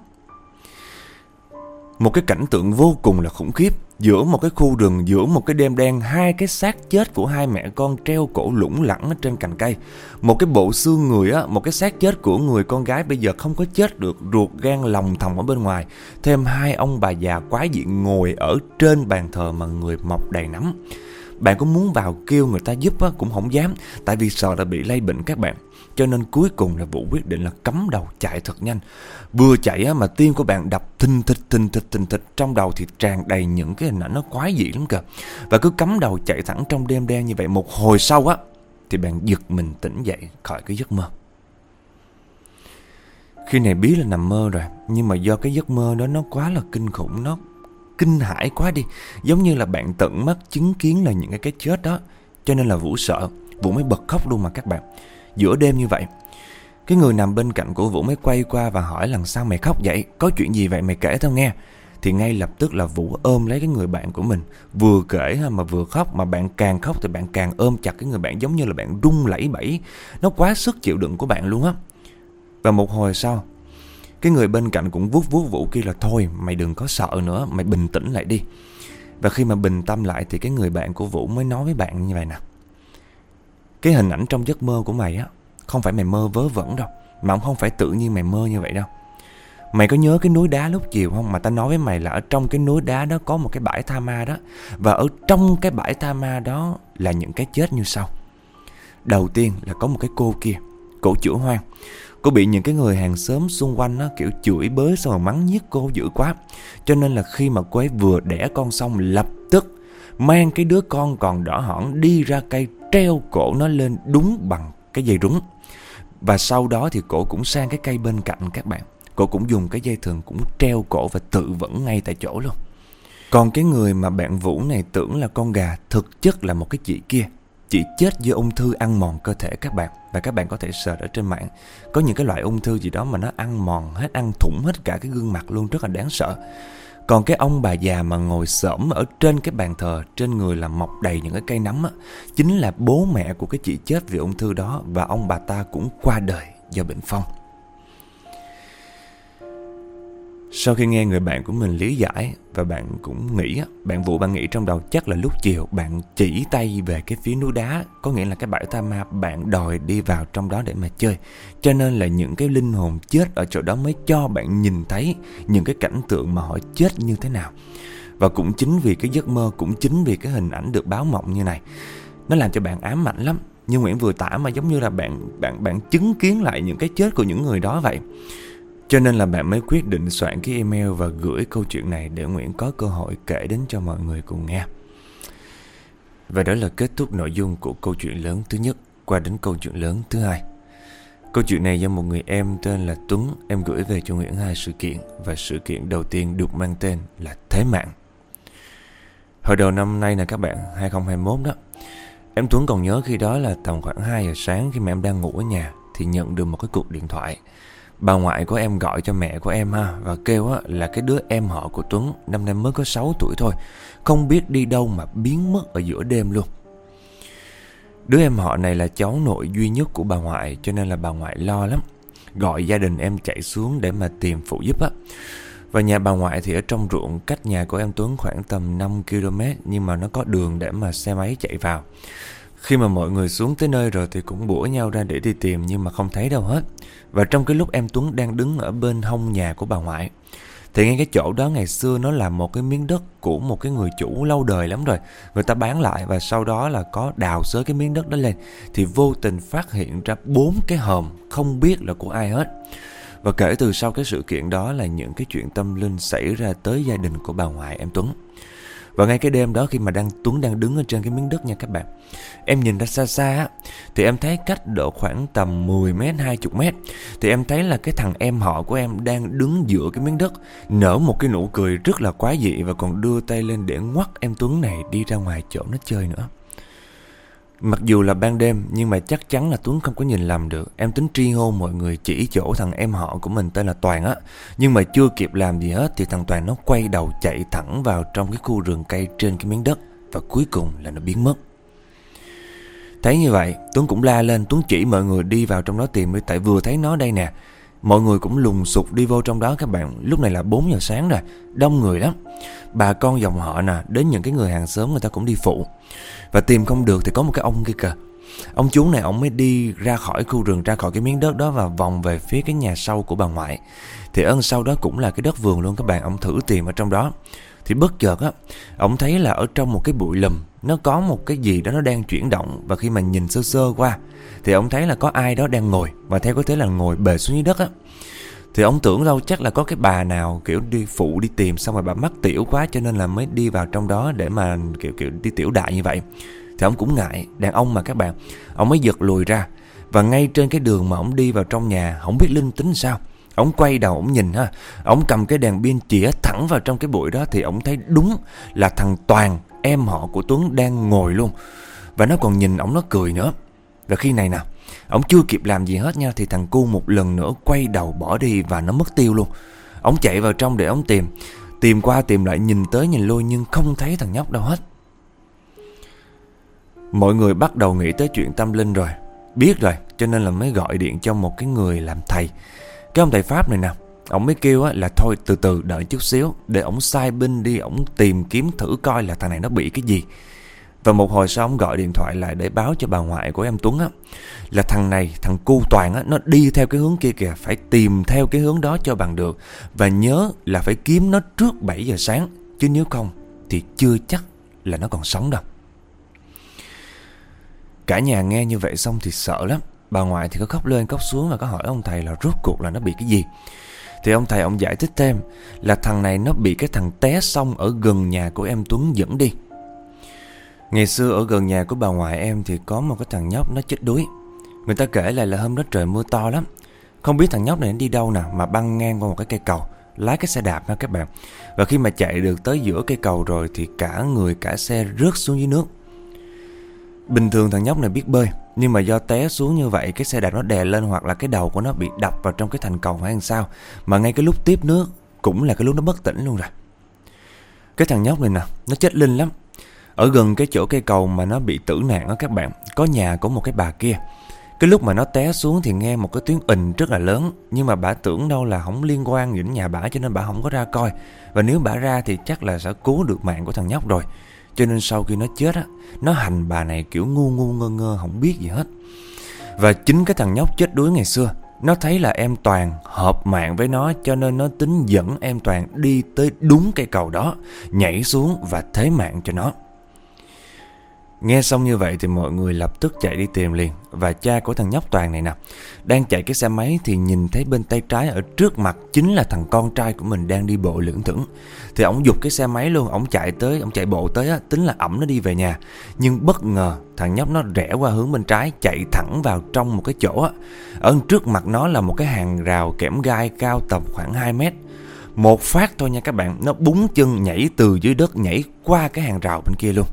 Một cái cảnh tượng vô cùng là khủng khiếp. Giữa một cái khu rừng, giữa một cái đêm đen, hai cái xác chết của hai mẹ con treo cổ lủng lẳng ở trên cành cây. Một cái bộ xương người á, một cái xác chết của người con gái bây giờ không có chết được, ruột gan lòng thòng ở bên ngoài. Thêm hai ông bà già quái dị ngồi ở trên bàn thờ mà người mọc đầy nấm. Bạn có muốn vào kêu người ta giúp á, cũng không dám, tại vì sợ là bị lây bệnh các bạn. Cho nên cuối cùng là Vũ quyết định là cắm đầu chạy thật nhanh. Vừa chạy á, mà tim của bạn đập thình thịch thình thịch thình thịch, trong đầu thì tràn đầy những cái hình ảnh nó quái dị lắm kìa. Và cứ cắm đầu chạy thẳng trong đêm đen như vậy. Một hồi sau á, thì bạn giật mình tỉnh dậy khỏi cái giấc mơ. Khi này biết là nằm mơ rồi, nhưng mà do cái giấc mơ đó nó quá là kinh khủng, nó kinh hãi quá đi, giống như là bạn tận mắt chứng kiến là những cái cái chết đó. Cho nên là Vũ sợ, Vũ mới bật khóc luôn mà các bạn. Giữa đêm như vậy, cái người nằm bên cạnh của Vũ mới quay qua và hỏi lần sau mày khóc vậy? Có chuyện gì vậy mày kể tao nghe. Thì ngay lập tức là Vũ ôm lấy cái người bạn của mình. Vừa kể mà vừa khóc, mà bạn càng khóc thì bạn càng ôm chặt cái người bạn, giống như là bạn run lẩy bẩy. Nó quá sức chịu đựng của bạn luôn á. Và một hồi sau, cái người bên cạnh cũng vuốt vuốt Vũ kia là thôi mày đừng có sợ nữa, mày bình tĩnh lại đi. Và khi mà bình tâm lại thì cái người bạn của Vũ mới nói với bạn như vậy nè: cái hình ảnh trong giấc mơ của mày á, không phải mày mơ vớ vẩn đâu, mà không phải tự nhiên mày mơ như vậy đâu. Mày có nhớ cái núi đá lúc chiều không? Mà tao nói với mày là ở trong cái núi đá đó có một cái bãi tha ma đó. Và ở trong cái bãi tha ma đó là những cái chết như sau. Đầu tiên là có một cái cô kia, cổ chữa hoang. Cô bị những cái người hàng xóm xung quanh á, kiểu chửi bới xong rồi mắng nhiếc cô dữ quá. Cho nên là khi mà cô ấy vừa đẻ con xong, lập tức mang cái đứa con còn đỏ hỏn đi ra cây, treo cổ nó lên đúng bằng cái dây rúng. Và sau đó thì cổ cũng sang cái cây bên cạnh các bạn. Cổ cũng dùng cái dây thừng cũng treo cổ và tự vẫn ngay tại chỗ luôn. Còn cái người mà bạn Vũ này tưởng là con gà, thực chất là một cái chị kia. Chị chết do ung thư ăn mòn cơ thể các bạn. Và các bạn có thể search ở trên mạng. Có những cái loại ung thư gì đó mà nó ăn mòn hết, ăn thủng hết cả cái gương mặt luôn, rất là đáng sợ. Còn cái ông bà già mà ngồi xổm ở trên cái bàn thờ, trên người là mọc đầy những cái cây nấm á, chính là bố mẹ của cái chị chết vì ung thư đó. Và ông bà ta cũng qua đời do bệnh phong. Sau khi nghe người bạn của mình lý giải, và bạn cũng nghĩ, bạn Vũ bạn nghĩ trong đầu chắc là lúc chiều bạn chỉ tay về cái phía núi đá, có nghĩa là cái bãi tha ma, bạn đòi đi vào trong đó để mà chơi. Cho nên là những cái linh hồn chết ở chỗ đó mới cho bạn nhìn thấy những cái cảnh tượng mà họ chết như thế nào. Và cũng chính vì cái giấc mơ, cũng chính vì cái hình ảnh được báo mộng như này, nó làm cho bạn ám ảnh lắm. Như Nguyễn vừa tả mà giống như là bạn bạn bạn chứng kiến lại những cái chết của những người đó vậy. Cho nên là bạn mới quyết định soạn cái email và gửi câu chuyện này để Nguyễn có cơ hội kể đến cho mọi người cùng nghe. Và đó là kết thúc nội dung của câu chuyện lớn thứ nhất. Qua đến câu chuyện lớn thứ hai. Câu chuyện này do một người em tên là Tuấn. Em gửi về cho Nguyễn hai sự kiện. Và sự kiện đầu tiên được mang tên là Thế Mạng. Hồi đầu năm nay nè các bạn, hai không hai mốt đó. Em Tuấn còn nhớ khi đó là tầm khoảng hai giờ sáng, khi mà em đang ngủ ở nhà thì nhận được một cái cuộc điện thoại. Bà ngoại của em gọi cho mẹ của em ha, và kêu á, là cái đứa em họ của Tuấn, năm nay mới có sáu tuổi thôi, không biết đi đâu mà biến mất ở giữa đêm luôn. Đứa em họ này là cháu nội duy nhất của bà ngoại, cho nên là bà ngoại lo lắm, gọi gia đình em chạy xuống để mà tìm phụ giúp á. Và nhà bà ngoại thì ở trong ruộng, cách nhà của em Tuấn khoảng tầm năm ki lô mét, nhưng mà nó có đường để mà xe máy chạy vào. Khi mà mọi người xuống tới nơi rồi thì cũng bủa nhau ra để đi tìm, nhưng mà không thấy đâu hết. Và trong cái lúc em Tuấn đang đứng ở bên hông nhà của bà ngoại, thì ngay cái chỗ đó ngày xưa nó là một cái miếng đất của một cái người chủ lâu đời lắm rồi. Người ta bán lại và sau đó là có đào xới cái miếng đất đó lên, thì vô tình phát hiện ra bốn cái hòm không biết là của ai hết. Và kể từ sau cái sự kiện đó là những cái chuyện tâm linh xảy ra tới gia đình của bà ngoại em Tuấn. Và ngay cái đêm đó, khi mà đang Tuấn đang đứng ở trên cái miếng đất nha các bạn, em nhìn ra xa xa thì em thấy cách độ khoảng tầm mười mét, hai mươi mét, thì em thấy là cái thằng em họ của em đang đứng giữa cái miếng đất, nở một cái nụ cười rất là quái dị, và còn đưa tay lên để ngoắt em Tuấn này đi ra ngoài chỗ nó chơi nữa. Mặc dù là ban đêm nhưng mà chắc chắn là Tuấn không có nhìn lầm được. Em tính tri hô mọi người chỉ chỗ thằng em họ của mình tên là Toàn á. Nhưng mà chưa kịp làm gì hết thì thằng Toàn nó quay đầu chạy thẳng vào trong cái khu rừng cây trên cái miếng đất, và cuối cùng là nó biến mất. Thấy như vậy, Tuấn cũng la lên, Tuấn chỉ mọi người đi vào trong đó tìm đi, tại vừa thấy nó đây nè. Mọi người cũng lùng sục đi vô trong đó các bạn. Lúc này là bốn giờ sáng rồi, đông người lắm. Bà con dòng họ nè, đến những cái người hàng xóm người ta cũng đi phụ. Và tìm không được thì có một cái ông kia kìa. Ông chú này ông mới đi ra khỏi khu rừng, ra khỏi cái miếng đất đó và vòng về phía cái nhà sau của bà ngoại. Thì ở sau đó cũng là cái đất vườn luôn các bạn. Ông thử tìm ở trong đó, thì bất chợt á, ông thấy là ở trong một cái bụi lùm nó có một cái gì đó nó đang chuyển động. Và khi mà nhìn sơ sơ qua thì ông thấy là có ai đó đang ngồi, và theo có thể là ngồi bề xuống dưới đất á. Thì ông tưởng đâu chắc là có cái bà nào kiểu đi phụ đi tìm, xong rồi bà mắc tiểu quá cho nên là mới đi vào trong đó để mà kiểu kiểu đi tiểu đại như vậy. Thì ông cũng ngại, đàn ông mà các bạn, ông mới giật lùi ra. Và ngay trên cái đường mà ông đi vào trong nhà, không biết linh tính sao, ông quay đầu ông nhìn ha, ông cầm cái đèn pin chĩa thẳng vào trong cái bụi đó, thì ông thấy đúng là thằng Toàn, em họ của Tuấn, đang ngồi luôn. Và nó còn nhìn ông, nó cười nữa. Và khi này nào, ông chưa kịp làm gì hết nha, thì thằng cu một lần nữa quay đầu bỏ đi và nó mất tiêu luôn. Ông chạy vào trong để ông tìm, tìm qua tìm lại, nhìn tới nhìn lui nhưng không thấy thằng nhóc đâu hết. Mọi người bắt đầu nghĩ tới chuyện tâm linh rồi, biết rồi, cho nên là mới gọi điện cho một cái người làm thầy. Cái ông thầy Pháp này nè, ông mới kêu á, là thôi từ từ đợi chút xíu, để ông sai binh đi, ông tìm kiếm thử coi là thằng này nó bị cái gì. Và một hồi sau ông gọi điện thoại lại để báo cho bà ngoại của em Tuấn á, là thằng này, thằng cu Toàn á, nó đi theo cái hướng kia kìa, phải tìm theo cái hướng đó cho bằng được. Và nhớ là phải kiếm nó trước bảy giờ sáng, chứ nếu không thì chưa chắc là nó còn sống đâu. Cả nhà nghe như vậy xong thì sợ lắm. Bà ngoại thì có khóc lên khóc xuống và có hỏi ông thầy là rốt cuộc là nó bị cái gì. Thì ông thầy ông giải thích thêm là thằng này nó bị cái thằng té xong ở gần nhà của em Tuấn dẫn đi. Ngày xưa ở gần nhà của bà ngoại em thì có một cái thằng nhóc nó chết đuối. Người ta kể lại là hôm đó trời mưa to lắm, không biết thằng nhóc này nó đi đâu nè, mà băng ngang qua một cái cây cầu, lái cái xe đạp đó các bạn. Và khi mà chạy được tới giữa cây cầu rồi thì cả người cả xe rớt xuống dưới nước. Bình thường thằng nhóc này biết bơi, nhưng mà do té xuống như vậy, cái xe đạp nó đè lên, hoặc là cái đầu của nó bị đập vào trong cái thành cầu hay làm sao, mà ngay cái lúc tiếp nước cũng là cái lúc nó bất tỉnh luôn rồi. Cái thằng nhóc này nè, nó chết linh lắm. Ở gần cái chỗ cây cầu mà nó bị tử nạn đó các bạn, có nhà của một cái bà kia. Cái lúc mà nó té xuống thì nghe một cái tiếng ình rất là lớn, nhưng mà bà tưởng đâu là không liên quan đến nhà bà, cho nên bà không có ra coi. Và nếu bà ra thì chắc là sẽ cứu được mạng của thằng nhóc rồi. Cho nên sau khi nó chết á, nó hành bà này kiểu ngu ngu ngơ ngơ, không biết gì hết. Và chính cái thằng nhóc chết đuối ngày xưa, nó thấy là em Toàn hợp mạng với nó, cho nên nó tính dẫn em Toàn đi tới đúng cây cầu đó, nhảy xuống và thế mạng cho nó. Nghe xong như vậy thì mọi người lập tức chạy đi tìm liền. Và cha của thằng nhóc Toàn này nè, đang chạy cái xe máy thì nhìn thấy bên tay trái ở trước mặt chính là thằng con trai của mình đang đi bộ lững thững. Thì ổng giục cái xe máy luôn, ổng chạy tới, ổng chạy bộ tới á, tính là ẩm nó đi về nhà. Nhưng bất ngờ thằng nhóc nó rẽ qua hướng bên trái, chạy thẳng vào trong một cái chỗ á. Ở trước mặt nó là một cái hàng rào kẽm gai cao tầm khoảng hai mét. Một phát thôi nha các bạn, nó búng chân nhảy từ dưới đất nhảy qua cái hàng rào bên kia luôn.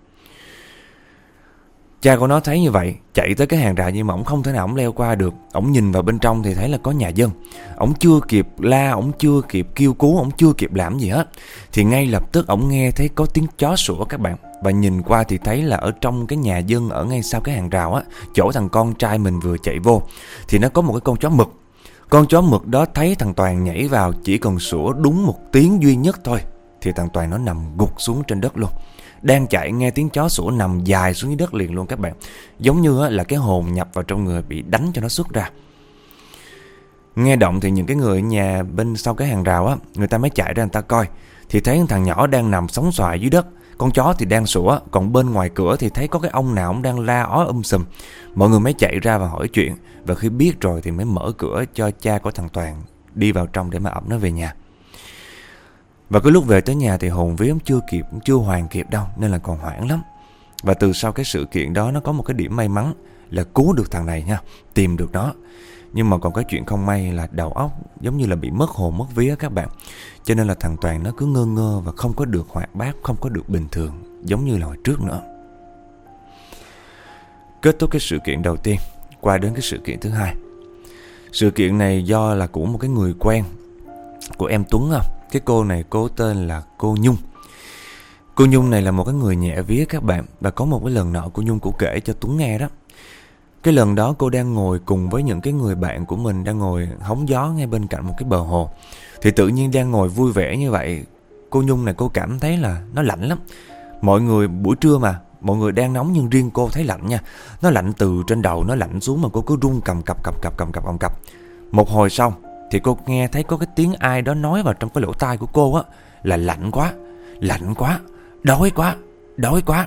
Cha của nó thấy như vậy, chạy tới cái hàng rào nhưng mà ổng không thể nào ổng leo qua được. Ổng nhìn vào bên trong thì thấy là có nhà dân. Ổng chưa kịp la, ổng chưa kịp kêu cứu, ổng chưa kịp làm gì hết, thì ngay lập tức ổng nghe thấy có tiếng chó sủa các bạn. Và nhìn qua thì thấy là ở trong cái nhà dân ở ngay sau cái hàng rào á, chỗ thằng con trai mình vừa chạy vô, thì nó có một cái con chó mực. Con chó mực đó thấy thằng Toàn nhảy vào, chỉ còn sủa đúng một tiếng duy nhất thôi, thì thằng Toàn nó nằm gục xuống trên đất luôn. Đang chạy nghe tiếng chó sủa nằm dài xuống dưới đất liền luôn các bạn. Giống như là cái hồn nhập vào trong người bị đánh cho nó xuất ra. Nghe động thì những cái người ở nhà bên sau cái hàng rào á, người ta mới chạy ra người ta coi. Thì thấy thằng nhỏ đang nằm sóng xoài dưới đất, con chó thì đang sủa. Còn bên ngoài cửa thì thấy có cái ông nào ông đang la ó um sùm. Mọi người mới chạy ra và hỏi chuyện. Và khi biết rồi thì mới mở cửa cho cha của thằng Toàn đi vào trong để mà ẵm nó về nhà. Và cái lúc về tới nhà thì hồn vía chưa kịp, chưa hoàn kịp đâu, nên là còn hoảng lắm. Và từ sau cái sự kiện đó nó có một cái điểm may mắn là cứu được thằng này nha, tìm được nó. Nhưng mà còn cái chuyện không may là đầu óc giống như là bị mất hồn mất vía các bạn. Cho nên là thằng Toàn nó cứ ngơ ngơ và không có được hoạt bát, không có được bình thường giống như là hồi trước nữa. Kết thúc cái sự kiện đầu tiên, qua đến cái sự kiện thứ hai. Sự kiện này do là của một cái người quen của em Tuấn không? Cái cô này cô tên là cô Nhung. Cô Nhung này là một cái người nhẹ vía các bạn. Và có một cái lần nọ cô Nhung cũng kể cho Tuấn nghe đó. Cái lần đó cô đang ngồi cùng với những cái người bạn của mình, đang ngồi hóng gió ngay bên cạnh một cái bờ hồ. Thì tự nhiên đang ngồi vui vẻ như vậy, cô Nhung này cô cảm thấy là nó lạnh lắm. Mọi người buổi trưa mà, mọi người đang nóng nhưng riêng cô thấy lạnh nha. Nó lạnh từ trên đầu nó lạnh xuống mà cô cứ run cầm cập cầm cập cầm cập cầm cập. Một hồi xong thì cô nghe thấy có cái tiếng ai đó nói vào trong cái lỗ tai của cô á, là lạnh quá, lạnh quá, đói quá, đói quá.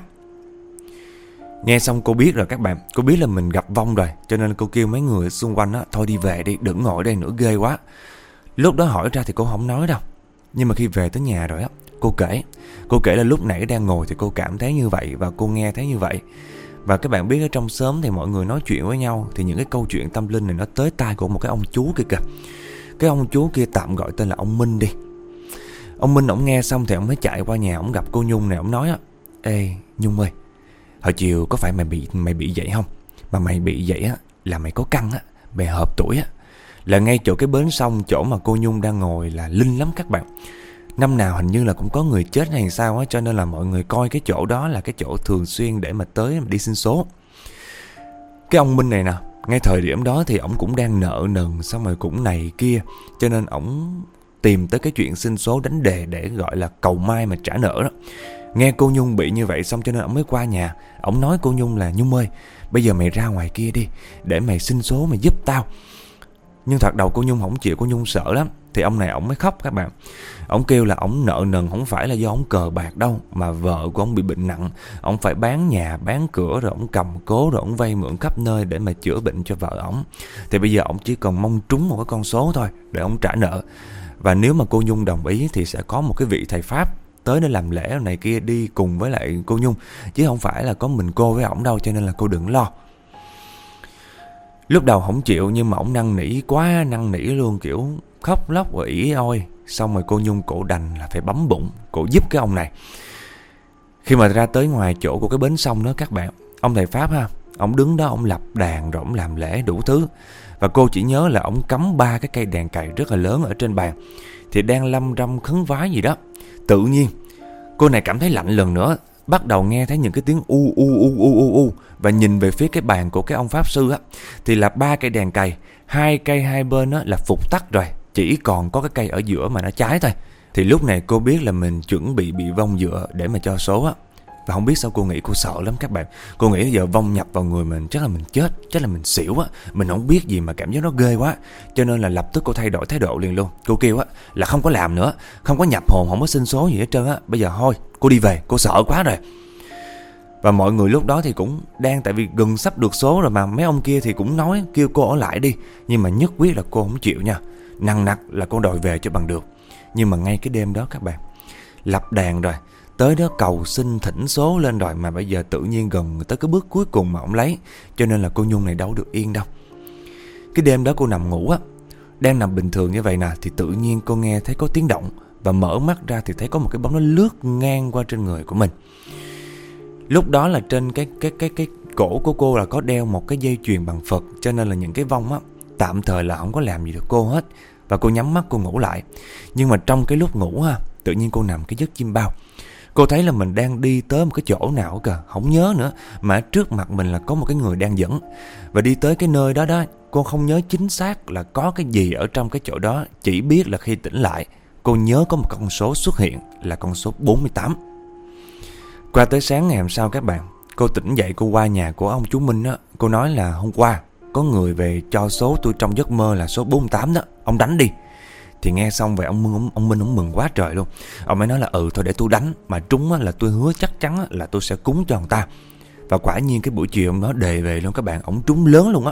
Nghe xong cô biết rồi các bạn, cô biết là mình gặp vong rồi. Cho nên cô kêu mấy người xung quanh á, thôi đi về đi, đừng ngồi đây nữa ghê quá. Lúc đó hỏi ra thì cô không nói đâu. Nhưng mà khi về tới nhà rồi á, cô kể Cô kể là lúc nãy đang ngồi thì cô cảm thấy như vậy, và cô nghe thấy như vậy. Và các bạn biết ở trong xóm thì mọi người nói chuyện với nhau, thì những cái câu chuyện tâm linh này nó tới tai của một cái ông chú kia kìa. Cái ông chú kia tạm gọi tên là ông Minh đi. Ông Minh ổng nghe xong thì ổng mới chạy qua nhà, ổng gặp cô Nhung này, ổng nói á: Ê Nhung ơi, hồi chiều có phải mày bị mày bị vậy không? Mà mày bị vậy á là mày có căn á, mày hợp tuổi á. Là ngay chỗ cái bến sông, chỗ mà cô Nhung đang ngồi là linh lắm các bạn. Năm nào hình như là cũng có người chết hay sao á, cho nên là mọi người coi cái chỗ đó là cái chỗ thường xuyên để mà tới mà đi xin số. Cái ông Minh này nè, ngay thời điểm đó thì ổng cũng đang nợ nần, xong rồi cũng này kia, cho nên ổng tìm tới cái chuyện xin số đánh đề để gọi là cầu may mà trả nợ đó. Nghe cô Nhung bị như vậy xong cho nên ổng mới qua nhà. Ổng nói cô Nhung là: Nhung ơi, bây giờ mày ra ngoài kia đi, để mày xin số mày giúp tao. Nhưng thật đầu cô Nhung không chịu, cô Nhung sợ lắm. Thì ông này ổng mới khóc các bạn. Ổng kêu là ổng nợ nần không phải là do ổng cờ bạc đâu, mà vợ của ổng bị bệnh nặng. Ổng phải bán nhà, bán cửa, rồi ổng cầm cố, rồi ổng vay mượn khắp nơi để mà chữa bệnh cho vợ ổng. Thì bây giờ ổng chỉ còn mong trúng một cái con số thôi để ổng trả nợ. Và nếu mà cô Nhung đồng ý thì sẽ có một cái vị thầy Pháp tới để làm lễ này kia đi cùng với lại cô Nhung, chứ không phải là có mình cô với ổng đâu, cho nên là cô đừng lo. Lúc đầu không chịu, nhưng mà ổng năn nỉ quá, năn nỉ luôn, kiểu khóc lóc và ỉ ôi. Xong rồi cô Nhung cổ đành là phải bấm bụng, cổ giúp cái ông này. Khi mà ra tới ngoài chỗ của cái bến sông đó các bạn, ông thầy Pháp ha, ông đứng đó, ông lập đàn rồi ông làm lễ đủ thứ. Và cô chỉ nhớ là ông cắm ba cái cây đàn cày rất là lớn ở trên bàn, thì đang lâm râm khấn vái gì đó. Tự nhiên cô này cảm thấy lạnh lần nữa, bắt đầu nghe thấy những cái tiếng u u u u u u. Và nhìn về phía cái bàn của cái ông pháp sư á, thì là ba cây đèn cày, hai cây hai bên á là phục tắt rồi, chỉ còn có cái cây ở giữa mà nó cháy thôi. Thì lúc này cô biết là mình chuẩn bị bị vong dựa để mà cho số á. Và không biết sao cô nghĩ, cô sợ lắm các bạn. Cô nghĩ giờ vong nhập vào người mình chắc là mình chết, chắc là mình xỉu á. Mình không biết gì mà cảm giác nó ghê quá. Cho nên là lập tức cô thay đổi thái độ liền luôn. Cô kêu á là không có làm nữa, không có nhập hồn, không có xin số gì hết trơn á. Bây giờ thôi, cô đi về, cô sợ quá rồi. Và mọi người lúc đó thì cũng đang, tại vì gần sắp được số rồi mà, mấy ông kia thì cũng nói kêu cô ở lại đi. Nhưng mà nhất quyết là cô không chịu nha, nằng nặc là cô đòi về cho bằng được. Nhưng mà ngay cái đêm đó các bạn, lập đàn rồi, tới đó cầu xin thỉnh số lên rồi, mà bây giờ tự nhiên gần tới cái bước cuối cùng mà ông lấy. Cho nên là cô Nhung này đâu được yên đâu. Cái đêm đó cô nằm ngủ á, đang nằm bình thường như vậy nè, thì tự nhiên cô nghe thấy có tiếng động. Và mở mắt ra thì thấy có một cái bóng nó lướt ngang qua trên người của mình. Lúc đó là trên cái cái cái cái cổ của cô là có đeo một cái dây chuyền bằng Phật, cho nên là những cái vong á tạm thời là không có làm gì được cô hết. Và cô nhắm mắt cô ngủ lại. Nhưng mà trong cái lúc ngủ ha, tự nhiên cô nằm cái giấc chim bao. Cô thấy là mình đang đi tới một cái chỗ nào kìa, không nhớ nữa, mà trước mặt mình là có một cái người đang dẫn. Và đi tới cái nơi đó đó, cô không nhớ chính xác là có cái gì ở trong cái chỗ đó. Chỉ biết là khi tỉnh lại, cô nhớ có một con số xuất hiện là con số bốn mươi tám. Qua tới sáng ngày hôm sau các bạn, cô tỉnh dậy, cô qua nhà của ông chú Minh á. Cô nói là hôm qua có người về cho số tôi trong giấc mơ là số bốn mươi tám đó, ông đánh đi. Thì nghe xong vậy ông Minh, ông, ông Minh ông mừng quá trời luôn. Ông ấy nói là ừ thôi để tôi đánh, mà trúng á, là tôi hứa chắc chắn á, là tôi sẽ cúng cho người ta. Và quả nhiên cái buổi chiều ông đó đề về luôn các bạn, ông trúng lớn luôn á.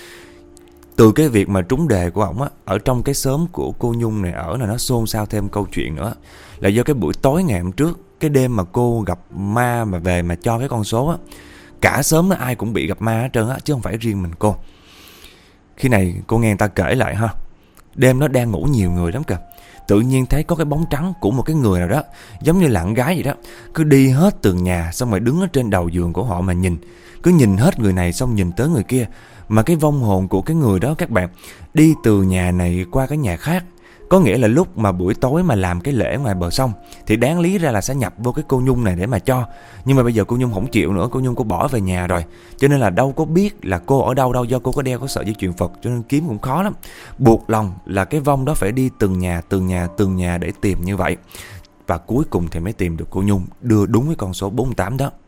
Từ cái việc mà trúng đề của ổng á, ở trong cái xóm của cô Nhung này ở là nó xôn xao thêm câu chuyện nữa. Là do cái buổi tối ngày hôm trước, cái đêm mà cô gặp ma mà về mà cho cái con số á, cả xóm đó ai cũng bị gặp ma hết trơn á, chứ không phải riêng mình cô. Khi này cô nghe người ta kể lại ha, đêm đó đang ngủ nhiều người lắm kìa, tự nhiên thấy có cái bóng trắng của một cái người nào đó, giống như là con gái vậy đó, cứ đi hết tường nhà, xong rồi đứng ở trên đầu giường của họ mà nhìn. Cứ nhìn hết người này xong nhìn tới người kia. Mà cái vong hồn của cái người đó các bạn, đi từ nhà này qua cái nhà khác. Có nghĩa là lúc mà buổi tối mà làm cái lễ ngoài bờ sông thì đáng lý ra là sẽ nhập vô cái cô Nhung này để mà cho. Nhưng mà bây giờ cô Nhung không chịu nữa, cô Nhung cô bỏ về nhà rồi. Cho nên là đâu có biết là cô ở đâu đâu, do cô có đeo có sợi dây chuyền Phật, cho nên kiếm cũng khó lắm. Buộc lòng là cái vong đó phải đi từng nhà, từng nhà, từng nhà để tìm như vậy. Và cuối cùng thì mới tìm được cô Nhung, đưa đúng cái con số bốn mươi tám đó.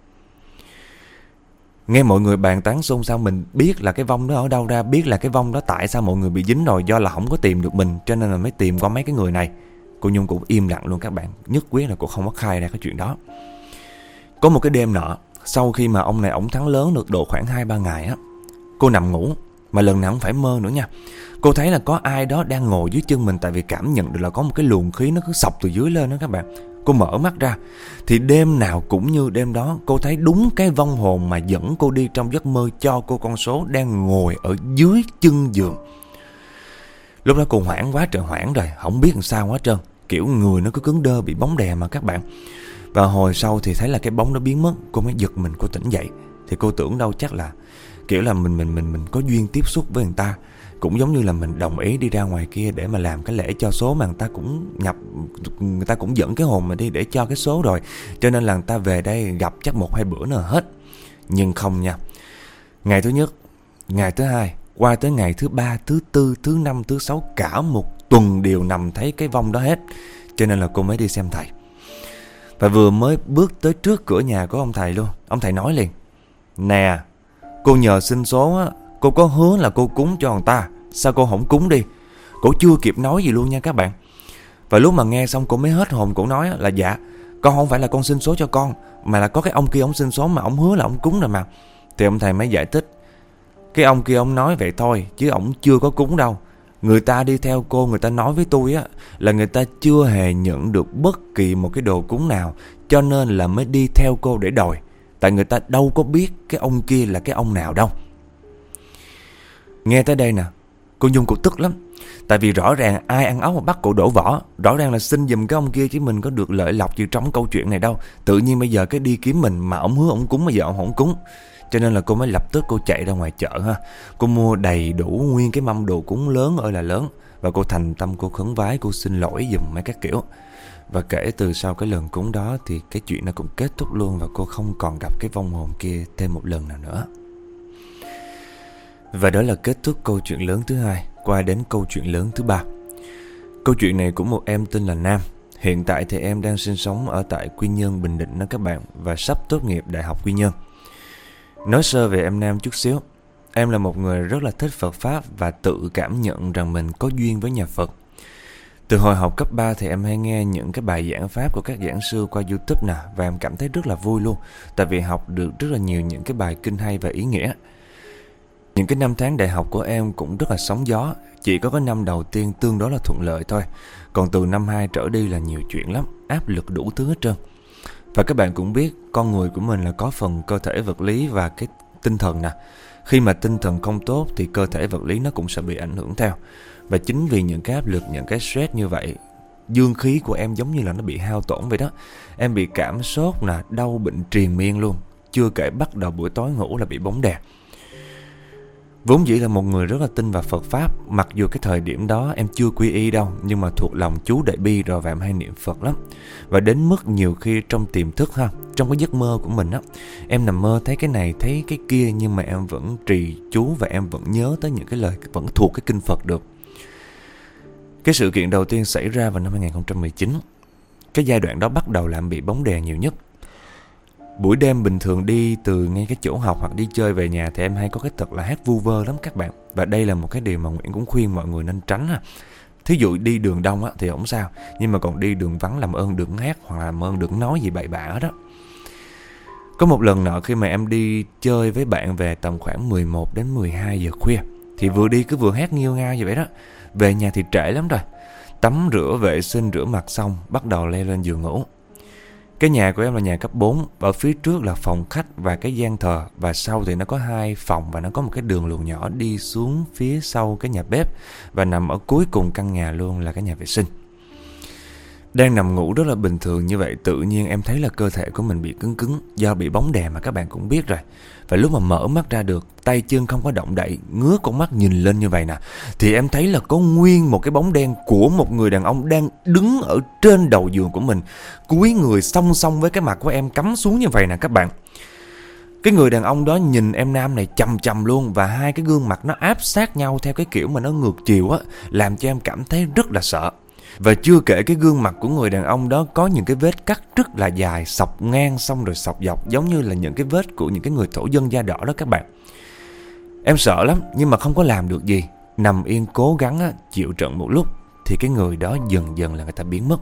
Nghe mọi người bàn tán xôn xao, mình biết là cái vong đó ở đâu ra, biết là cái vong đó tại sao mọi người bị dính rồi, do là không có tìm được mình, cho nên là mới tìm qua mấy cái người này. Cô Nhung cũng im lặng luôn các bạn, nhất quyết là cô không có khai ra cái chuyện đó. Có một cái đêm nọ, sau khi mà ông này ổng thắng lớn được độ khoảng hai ba ngày á, cô nằm ngủ, mà lần nào cũng phải mơ nữa nha. Cô thấy là có ai đó đang ngồi dưới chân mình, tại vì cảm nhận được là có một cái luồng khí nó cứ xộc từ dưới lên đó các bạn. Cô mở mắt ra thì đêm nào cũng như đêm đó, cô thấy đúng cái vong hồn mà dẫn cô đi trong giấc mơ cho cô con số đang ngồi ở dưới chân giường. Lúc đó cô hoảng quá trời hoảng rồi, không biết làm sao hết trơn, kiểu người nó cứ cứng đơ, bị bóng đè mà các bạn. Và hồi sau thì thấy là cái bóng nó biến mất, cô mới giật mình, cô tỉnh dậy. Thì cô tưởng đâu chắc là kiểu là mình mình mình mình có duyên tiếp xúc với người ta, cũng giống như là mình đồng ý đi ra ngoài kia để mà làm cái lễ cho số, mà người ta cũng nhập, người ta cũng dẫn cái hồn mình đi để cho cái số rồi, cho nên là người ta về đây gặp chắc một hai bữa nữa hết. Nhưng không nha, ngày thứ nhất, ngày thứ hai, qua tới ngày thứ ba, thứ tư, thứ năm, thứ sáu, cả một tuần đều nằm thấy cái vong đó hết. Cho nên là cô mới đi xem thầy. Và vừa mới bước tới trước cửa nhà của ông thầy luôn, ông thầy nói liền: nè, cô nhờ xin số á, cô có hứa là cô cúng cho người ta, sao cô không cúng đi? Cô chưa kịp nói gì luôn nha các bạn. Và lúc mà nghe xong cô mới hết hồn. Cô nói là dạ, con không phải là con xin số cho con, mà là có cái ông kia ông xin số mà ông hứa là ông cúng rồi mà. Thì ông thầy mới giải thích: cái ông kia ông nói vậy thôi, chứ ông chưa có cúng đâu. Người ta đi theo cô, người ta nói với tôi á là người ta chưa hề nhận được bất kỳ một cái đồ cúng nào, cho nên là mới đi theo cô để đòi. Tại người ta đâu có biết cái ông kia là cái ông nào đâu. Nghe tới đây nè, cô Nhung cô tức lắm. Tại vì rõ ràng ai ăn ốc mà bắt cổ đổ vỏ. Rõ ràng là xin giùm cái ông kia chứ mình có được lợi lộc gì trong câu chuyện này đâu. Tự nhiên bây giờ cái đi kiếm mình mà ông hứa ông cúng, bây giờ ông không cúng. Cho nên là cô mới lập tức cô chạy ra ngoài chợ ha. Cô mua đầy đủ nguyên cái mâm đồ cúng lớn ơi là lớn. Và cô thành tâm cô khấn vái, cô xin lỗi giùm mấy các kiểu. Và kể từ sau cái lần cúng đó thì cái chuyện nó cũng kết thúc luôn. Và cô không còn gặp cái vong hồn kia thêm một lần nào nữa. Và đó là kết thúc câu chuyện lớn thứ hai. Qua đến câu chuyện lớn thứ ba. Câu chuyện này của một em tên là Nam. Hiện tại thì em đang sinh sống ở tại Quy Nhơn, Bình Định đó các bạn, và sắp tốt nghiệp Đại học Quy Nhơn. Nói sơ về em Nam chút xíu. Em là một người rất là thích Phật Pháp và tự cảm nhận rằng mình có duyên với nhà Phật. Từ hồi học cấp ba thì em hay nghe những cái bài giảng pháp của các giảng sư qua YouTube nè, và em cảm thấy rất là vui luôn, tại vì học được rất là nhiều những cái bài kinh hay và ý nghĩa. Những cái năm tháng đại học của em cũng rất là sóng gió, chỉ có cái năm đầu tiên tương đối là thuận lợi thôi. Còn từ năm hai trở đi là nhiều chuyện lắm, áp lực đủ thứ hết trơn. Và các bạn cũng biết, con người của mình là có phần cơ thể vật lý và cái tinh thần nè. Khi mà tinh thần không tốt thì cơ thể vật lý nó cũng sẽ bị ảnh hưởng theo. Và chính vì những cái áp lực, những cái stress như vậy, dương khí của em giống như là nó bị hao tổn vậy đó. Em bị cảm sốt nè, đau bệnh triền miên luôn. Chưa kể bắt đầu buổi tối ngủ là bị bóng đè. Vốn dĩ là một người rất là tin vào Phật Pháp. Mặc dù cái thời điểm đó em chưa quy y đâu, nhưng mà thuộc lòng chú Đại Bi rồi và em hay niệm Phật lắm. Và đến mức nhiều khi trong tiềm thức ha, trong cái giấc mơ của mình á, em nằm mơ thấy cái này thấy cái kia, nhưng mà em vẫn trì chú và em vẫn nhớ tới những cái lời, vẫn thuộc cái kinh Phật được. Cái sự kiện đầu tiên xảy ra vào năm hai không một chín. Cái giai đoạn đó bắt đầu làm bị bóng đè nhiều nhất. Buổi đêm bình thường đi từ ngay cái chỗ học hoặc đi chơi về nhà thì em hay có cái tật là hát vu vơ lắm các bạn. Và đây là một cái điều mà Nguyễn cũng khuyên mọi người nên tránh ha. Thí dụ đi đường đông á thì không sao, nhưng mà còn đi đường vắng làm ơn đừng hát hoặc là làm ơn đừng nói gì bậy bạ đó. Có một lần nọ khi mà em đi chơi với bạn về tầm khoảng mười một đến mười hai giờ khuya, thì vừa đi cứ vừa hát nghiêu ngao như vậy đó. Về nhà thì trễ lắm rồi. Tắm rửa vệ sinh rửa mặt xong bắt đầu leo lên giường ngủ. Cái nhà của em là nhà cấp bốn, ở phía trước là phòng khách và cái gian thờ, và sau thì nó có hai phòng và nó có một cái đường luồn nhỏ đi xuống phía sau cái nhà bếp, và nằm ở cuối cùng căn nhà luôn là cái nhà vệ sinh. Đang nằm ngủ rất là bình thường như vậy, tự nhiên em thấy là cơ thể của mình bị cứng cứng do bị bóng đè mà các bạn cũng biết rồi. Và lúc mà mở mắt ra được, tay chân không có động đậy, ngước con mắt nhìn lên như vậy nè, thì em thấy là có nguyên một cái bóng đen của một người đàn ông đang đứng ở trên đầu giường của mình, cúi người song song với cái mặt của em cắm xuống như vậy nè các bạn. Cái người đàn ông đó nhìn em nam này chằm chằm luôn, và hai cái gương mặt nó áp sát nhau theo cái kiểu mà nó ngược chiều á, làm cho em cảm thấy rất là sợ. Và chưa kể cái gương mặt của người đàn ông đó có những cái vết cắt rất là dài, sọc ngang xong rồi sọc dọc, giống như là những cái vết của những cái người thổ dân da đỏ đó các bạn. Em sợ lắm nhưng mà không có làm được gì. Nằm yên cố gắng á, chịu trận một lúc thì cái người đó dần dần là người ta biến mất.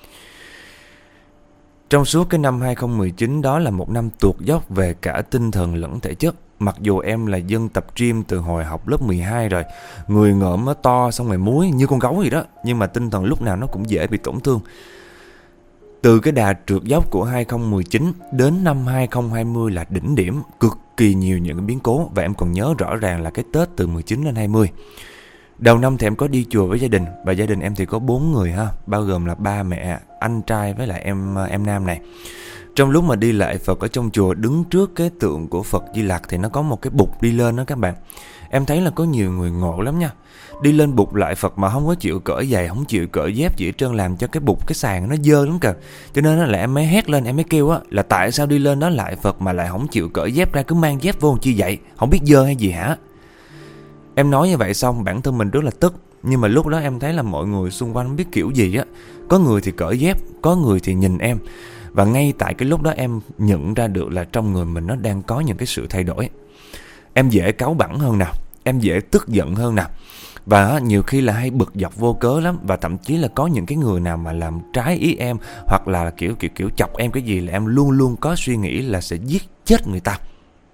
Trong suốt cái năm hai không một chín đó là một năm tuột dốc về cả tinh thần lẫn thể chất. Mặc dù em là dân tập gym từ hồi học lớp mười hai rồi, người ngợm nó to xong rồi múi như con gấu vậy đó, nhưng mà tinh thần lúc nào nó cũng dễ bị tổn thương. Từ cái đà trượt dốc của hai không một chín đến năm hai không hai không là đỉnh điểm, cực kỳ nhiều những biến cố. Và em còn nhớ rõ ràng là cái Tết từ mười chín đến hai mươi. Đầu năm thì em có đi chùa với gia đình, và gia đình em thì có bốn người ha, bao gồm là ba mẹ, anh trai với lại em em nam này. Trong lúc mà đi lại Phật ở trong chùa, đứng trước cái tượng của Phật Di Lặc thì nó có một cái bục đi lên đó các bạn. Em thấy là có nhiều người ngộ lắm nha. Đi lên bục lại Phật mà không có chịu cởi giày, không chịu cởi dép gì hết trơn, làm cho cái bục, cái sàn nó dơ lắm kìa. Cho nên là em mới hét lên, em mới kêu á là tại sao đi lên đó lại Phật mà lại không chịu cởi dép ra, cứ mang dép vô chi vậy, không biết dơ hay gì hả? Em nói như vậy xong bản thân mình rất là tức. Nhưng mà lúc đó em thấy là mọi người xung quanh không biết kiểu gì á. Có người thì cởi dép, có người thì nhìn em. Và ngay tại cái lúc đó em nhận ra được là trong người mình nó đang có những cái sự thay đổi. Em dễ cáu bẳn hơn nè, em dễ tức giận hơn nè. Và nhiều khi là hay bực dọc vô cớ lắm. Và thậm chí là có những cái người nào mà làm trái ý em, hoặc là kiểu kiểu kiểu chọc em cái gì là em luôn luôn có suy nghĩ là sẽ giết chết người ta.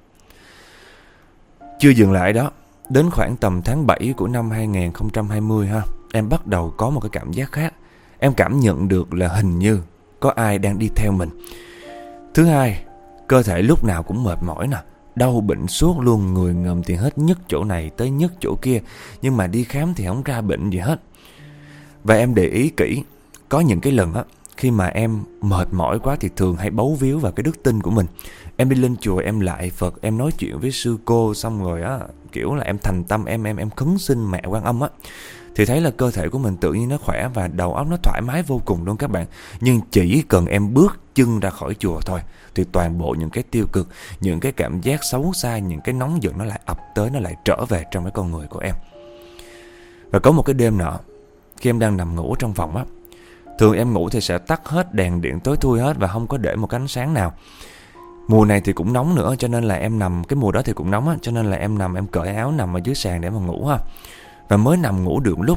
Chưa dừng lại đó, đến khoảng tầm tháng bảy của năm hai không hai không ha, em bắt đầu có một cái cảm giác khác. Em cảm nhận được là hình như có ai đang đi theo mình. Thứ hai, cơ thể lúc nào cũng mệt mỏi nè, đau bệnh suốt luôn, người ngầm thì hết nhức chỗ này tới nhức chỗ kia, nhưng mà đi khám thì không ra bệnh gì hết. Và em để ý kỹ, có những cái lần á, khi mà em mệt mỏi quá thì thường hay bấu víu vào cái đức tin của mình. Em đi lên chùa, em lại Phật, em nói chuyện với sư cô, xong rồi á, kiểu là em thành tâm, em em em khấn xin mẹ Quan Âm á, thì thấy là cơ thể của mình tự nhiên nó khỏe và đầu óc nó thoải mái vô cùng luôn các bạn. Nhưng chỉ cần em bước chân ra khỏi chùa thôi thì toàn bộ những cái tiêu cực, những cái cảm giác xấu xa, những cái nóng giận nó lại ập tới, nó lại trở về trong cái con người của em. Và có một cái đêm nọ, khi em đang nằm ngủ trong phòng á, thường em ngủ thì sẽ tắt hết đèn điện, tối thui hết và không có để một cái ánh sáng nào. Mùa này thì cũng nóng nữa, cho nên là em nằm, cái mùa đó thì cũng nóng á, cho nên là em nằm, em cởi áo nằm ở dưới sàn để mà ngủ ha. Và mới nằm ngủ được lúc à,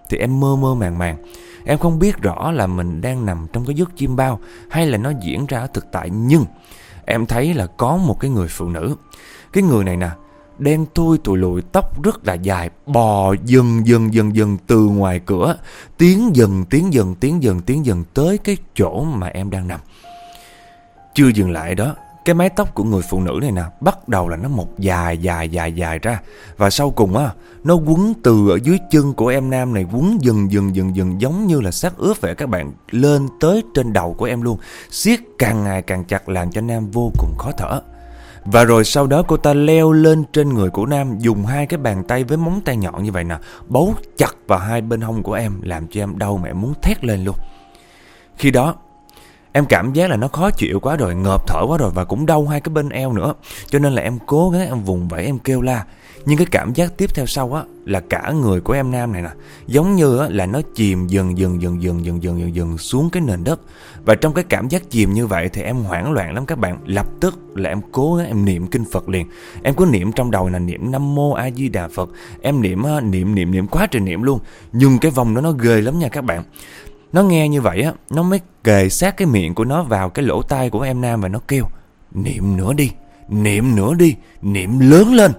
thì em mơ mơ màng màng. Em không biết rõ là mình đang nằm trong cái giấc chiêm bao hay là nó diễn ra ở thực tại. Nhưng em thấy là có một cái người phụ nữ. Cái người này nè, đen thui tùi lùi, tóc rất là dài, bò dần dần dần dần từ ngoài cửa, tiến dần tiến dần tiến dần tiến dần tới cái chỗ mà em đang nằm. Chưa dừng lại đó, cái mái tóc của người phụ nữ này nè, bắt đầu là nó một dài dài dài dài ra. Và sau cùng á, nó quấn từ ở dưới chân của em nam này, quấn dần dần dần dần giống như là xác ướp vậy các bạn, lên tới trên đầu của em luôn, siết càng ngày càng chặt làm cho nam vô cùng khó thở. Và rồi sau đó cô ta leo lên trên người của nam, dùng hai cái bàn tay với móng tay nhọn như vậy nè, bấu chặt vào hai bên hông của em, làm cho em đau mà em muốn thét lên luôn. Khi đó em cảm giác là nó khó chịu quá rồi, ngợp thở quá rồi, và cũng đau hai cái bên eo nữa. Cho nên là em cố gắng em vùng vẫy, em kêu la. Nhưng cái cảm giác tiếp theo sau á, là cả người của em nam này nè, giống như á, là nó chìm dần dần dần dần dần dần dần dần xuống cái nền đất. Và trong cái cảm giác chìm như vậy thì em hoảng loạn lắm các bạn. Lập tức là em cố gắng em niệm kinh Phật liền. Em cứ niệm trong đầu là niệm Nam Mô A Di Đà Phật. Em niệm niệm niệm niệm quá trời niệm luôn. Nhưng cái vòng đó nó ghê lắm nha các bạn. Nó nghe như vậy á, nó mới kề sát cái miệng của nó vào cái lỗ tai của em nam và nó kêu: niệm nữa đi, niệm nữa đi, niệm lớn lên.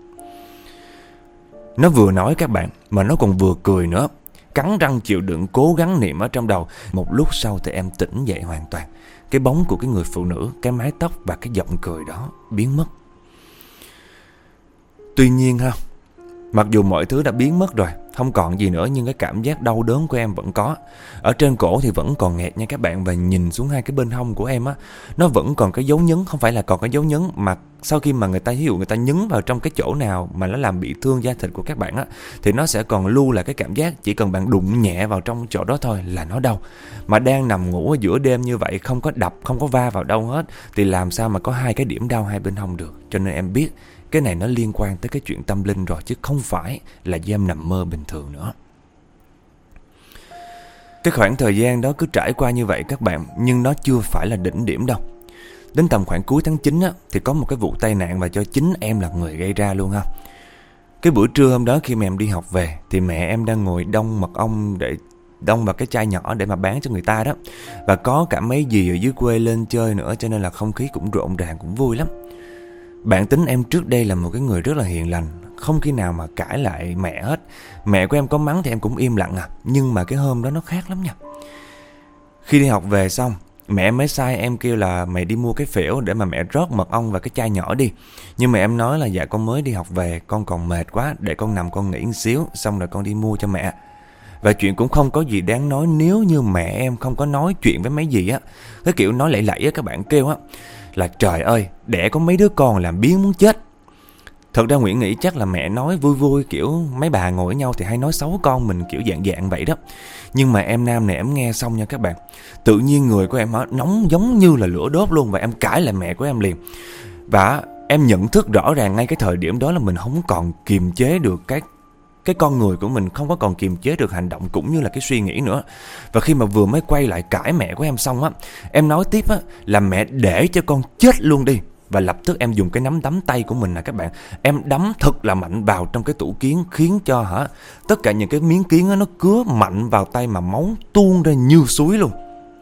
Nó vừa nói các bạn, mà nó còn vừa cười nữa. Cắn răng chịu đựng, cố gắng niệm ở trong đầu. Một lúc sau thì em tỉnh dậy hoàn toàn. Cái bóng của cái người phụ nữ, cái mái tóc và cái giọng cười đó biến mất. Tuy nhiên ha, mặc dù mọi thứ đã biến mất rồi, không còn gì nữa, nhưng cái cảm giác đau đớn của em vẫn có. Ở trên cổ thì vẫn còn nghẹt nha các bạn. Và nhìn xuống hai cái bên hông của em á, nó vẫn còn cái dấu nhấn. Không phải là còn cái dấu nhấn, mà sau khi mà người ta, ví dụ người ta nhấn vào trong cái chỗ nào mà nó làm bị thương da thịt của các bạn á, thì nó sẽ còn lưu lại cái cảm giác. Chỉ cần bạn đụng nhẹ vào trong chỗ đó thôi là nó đau. Mà đang nằm ngủ ở giữa đêm như vậy, không có đập, không có va vào đâu hết, thì làm sao mà có hai cái điểm đau hai bên hông được. Cho nên em biết cái này nó liên quan tới cái chuyện tâm linh rồi, chứ không phải là do em nằm mơ bình thường nữa. Cái khoảng thời gian đó cứ trải qua như vậy các bạn, nhưng nó chưa phải là đỉnh điểm đâu. Đến tầm khoảng cuối tháng chín á, thì có một cái vụ tai nạn mà cho chính em là người gây ra luôn ha. Cái buổi trưa hôm đó khi mà em đi học về, thì mẹ em đang ngồi đông mật ong để đông vào cái chai nhỏ để mà bán cho người ta đó. Và có cả mấy dì ở dưới quê lên chơi nữa, cho nên là không khí cũng rộn ràng, cũng vui lắm. Bản tính em trước đây là một cái người rất là hiền lành, không khi nào mà cãi lại mẹ hết. Mẹ của em có mắng thì em cũng im lặng à. Nhưng mà cái hôm đó nó khác lắm nha. Khi đi học về xong, mẹ em mới sai em kêu là mày đi mua cái phễu để mà mẹ rót mật ong vào cái chai nhỏ đi. Nhưng mà em nói là dạ con mới đi học về, con còn mệt quá, để con nằm con nghỉ một xíu, xong rồi con đi mua cho mẹ. Và chuyện cũng không có gì đáng nói nếu như mẹ em không có nói chuyện với mấy gì á. Cái kiểu nói lẫy lẫy á các bạn, kêu á là trời ơi, đẻ có mấy đứa con làm biếng muốn chết. Thật ra Nguyễn nghĩ chắc là mẹ nói vui vui, kiểu mấy bà ngồi với nhau thì hay nói xấu con mình kiểu dạng dạng vậy đó. Nhưng mà em nam này em nghe xong nha các bạn, tự nhiên người của em nóng giống như là lửa đốt luôn. Và em cãi lại mẹ của em liền. Và em nhận thức rõ ràng ngay cái thời điểm đó là mình không còn kiềm chế được cái Cái con người của mình, không có còn kiềm chế được hành động cũng như là cái suy nghĩ nữa. Và khi mà vừa mới quay lại cãi mẹ của em xong á, em nói tiếp á là mẹ để cho con chết luôn đi. Và lập tức em dùng cái nắm đấm tay của mình nè các bạn, em đấm thật là mạnh vào trong cái tủ kiến, khiến cho hả tất cả những cái miếng kiến á, nó cứa mạnh vào tay mà máu tuôn ra như suối luôn.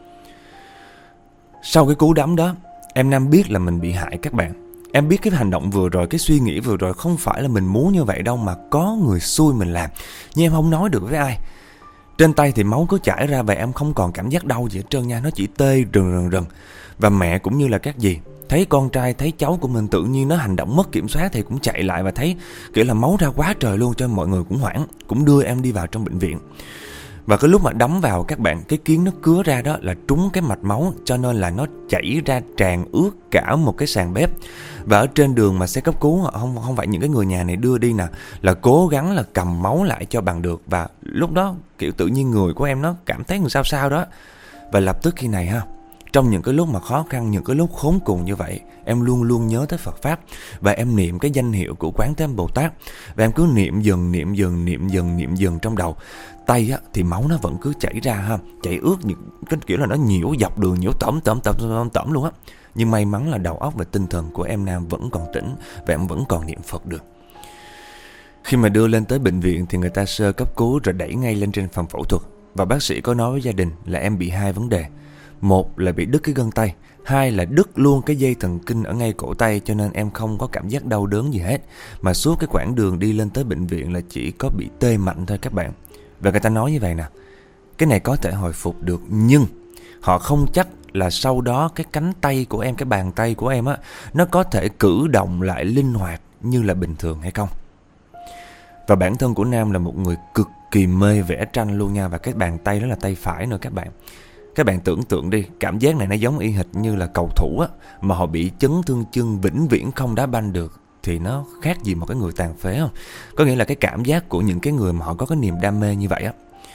Sau cái cú đấm đó, em nam biết là mình bị hại các bạn. Em biết cái hành động vừa rồi, cái suy nghĩ vừa rồi không phải là mình muốn như vậy đâu, mà có người xui mình làm. Nhưng em không nói được với ai. Trên tay thì máu cứ chảy ra và em không còn cảm giác đau gì hết trơn nha. Nó chỉ tê rần rần rần. Và mẹ cũng như là các dì thấy con trai, thấy cháu của mình tự nhiên nó hành động mất kiểm soát thì cũng chạy lại và thấy kiểu là máu ra quá trời luôn, cho mọi người cũng hoảng, cũng đưa em đi vào trong bệnh viện. Và cái lúc mà đấm vào các bạn, cái kiến nó cứa ra đó là trúng cái mạch máu, cho nên là nó chảy ra tràn ướt cả một cái sàn bếp. Và ở trên đường mà xe cấp cứu, không không phải những cái người nhà này đưa đi nè, là cố gắng là cầm máu lại cho bằng được. Và lúc đó kiểu tự nhiên người của em nó cảm thấy làm sao sao đó. Và lập tức khi này ha, trong những cái lúc mà khó khăn, những cái lúc khốn cùng như vậy, em luôn luôn nhớ tới Phật Pháp. Và em niệm cái danh hiệu của Quán Thế Âm Bồ Tát. Và em cứ niệm dần, niệm dần, niệm dần, niệm dần trong đầu. Tay á, thì máu nó vẫn cứ chảy ra ha, chảy ướt những cái kiểu là nó nhiễu dọc đường, nhiễu tẩm tẩm tẩm tẩm tẩm luôn á. Nhưng may mắn là đầu óc và tinh thần của em nam vẫn còn tỉnh, và em vẫn còn niệm Phật được. Khi mà đưa lên tới bệnh viện thì người ta sơ cấp cứu rồi đẩy ngay lên trên phòng phẫu thuật. Và bác sĩ có nói với gia đình là em bị hai vấn đề. Một là bị đứt cái gân tay, hai là đứt luôn cái dây thần kinh ở ngay cổ tay, cho nên em không có cảm giác đau đớn gì hết. Mà suốt cái quãng đường đi lên tới bệnh viện là chỉ có bị tê mạnh thôi các bạn. Và người ta nói như vậy nè, cái này có thể hồi phục được, nhưng họ không chắc là sau đó cái cánh tay của em, cái bàn tay của em á, nó có thể cử động lại linh hoạt như là bình thường hay không. Và bản thân của Nam là một người cực kỳ mê vẽ tranh luôn nha. Và cái bàn tay đó là tay phải nữa các bạn. Các bạn tưởng tượng đi, cảm giác này nó giống y hệt như là cầu thủ á, mà họ bị chấn thương chân vĩnh viễn không đá banh được, thì nó khác gì một cái người tàn phế không? Có nghĩa là cái cảm giác của những cái người mà họ có cái niềm đam mê như vậy á.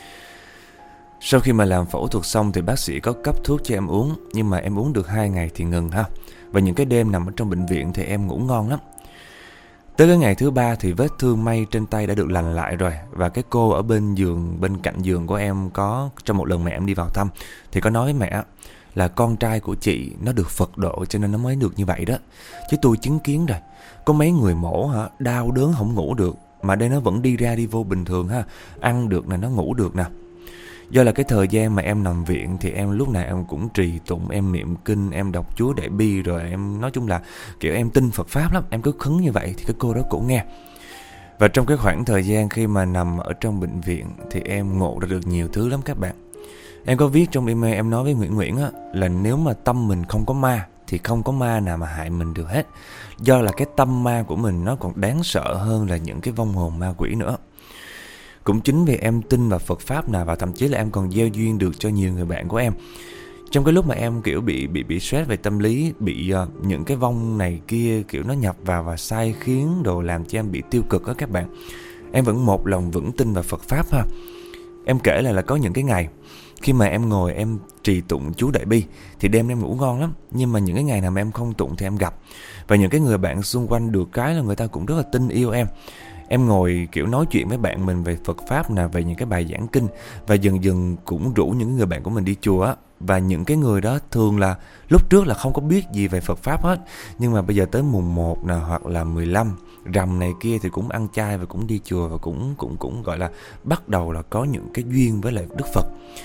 Sau khi mà làm phẫu thuật xong thì bác sĩ có cấp thuốc cho em uống, nhưng mà em uống được hai ngày thì ngừng ha. Và những cái đêm nằm ở trong bệnh viện thì em ngủ ngon lắm. Tới cái ngày thứ ba thì vết thương may trên tay đã được lành lại rồi. Và cái cô ở bên giường, bên cạnh giường của em, có trong một lần mẹ em đi vào thăm thì có nói với mẹ là con trai của chị nó được Phật độ cho nên nó mới được như vậy đó. Chứ tôi chứng kiến rồi, có mấy người mổ hả, đau đớn không ngủ được, mà đây nó vẫn đi ra đi vô bình thường ha. Ăn được nè, nó ngủ được nè. Do là cái thời gian mà em nằm viện thì em lúc nào em cũng trì tụng, em niệm kinh, em đọc chú Đại Bi, rồi em nói chung là kiểu em tin Phật Pháp lắm. Em cứ khấn như vậy thì cái cô đó cũng nghe. Và trong cái khoảng thời gian khi mà nằm ở trong bệnh viện thì em ngộ ra được nhiều thứ lắm các bạn. Em có viết trong email, em nói với Nguyễn Nguyễn á, là nếu mà tâm mình không có ma thì không có ma nào mà hại mình được hết. Do là cái tâm ma của mình nó còn đáng sợ hơn là những cái vong hồn ma quỷ nữa. Cũng chính vì em tin vào Phật Pháp nào, và thậm chí là em còn gieo duyên được cho nhiều người bạn của em. Trong cái lúc mà em kiểu bị bị bị stress về tâm lý, bị uh, những cái vong này kia kiểu nó nhập vào và sai khiến đồ, làm cho em bị tiêu cực đó các bạn, em vẫn một lòng vững tin vào Phật Pháp ha. Em kể là là có những cái ngày khi mà em ngồi em trì tụng chú Đại Bi thì đêm em ngủ ngon lắm. Nhưng mà những cái ngày nào mà em không tụng thì em gặp. Và những cái người bạn xung quanh được cái là người ta cũng rất là tin yêu em. Em ngồi kiểu nói chuyện với bạn mình về Phật Pháp nè, về những cái bài giảng kinh, và dần dần cũng rủ những người bạn của mình đi chùa á. Và những cái người đó thường là lúc trước là không có biết gì về Phật Pháp hết, nhưng mà bây giờ tới mùng một nè, hoặc là mười lăm, rằm này kia thì cũng ăn chay và cũng đi chùa, và cũng cũng cũng gọi là bắt đầu là có những cái duyên với lại Đức Phật.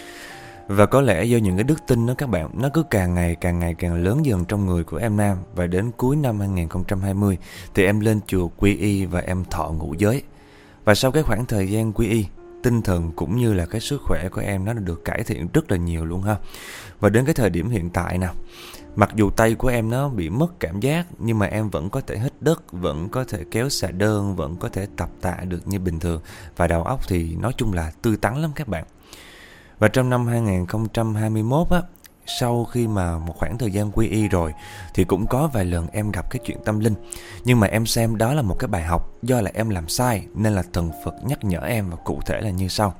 Và có lẽ do những cái đức tin đó các bạn, nó cứ càng ngày càng ngày càng lớn dần trong người của em Nam. Và đến cuối năm hai không hai không thì em lên chùa quy y và em thọ ngũ giới. Và sau cái khoảng thời gian quy y, tinh thần cũng như là cái sức khỏe của em nó được cải thiện rất là nhiều luôn ha. Và đến cái thời điểm hiện tại nào, mặc dù tay của em nó bị mất cảm giác, nhưng mà em vẫn có thể hít đất, vẫn có thể kéo xà đơn, vẫn có thể tập tạ được như bình thường. Và đầu óc thì nói chung là tươi tắn lắm các bạn. Và trong năm hai không hai mốt á, sau khi mà một khoảng thời gian quy y rồi, thì cũng có vài lần em gặp cái chuyện tâm linh. Nhưng mà em xem đó là một cái bài học, do là em làm sai nên là thần Phật nhắc nhở em, và cụ thể là như sau.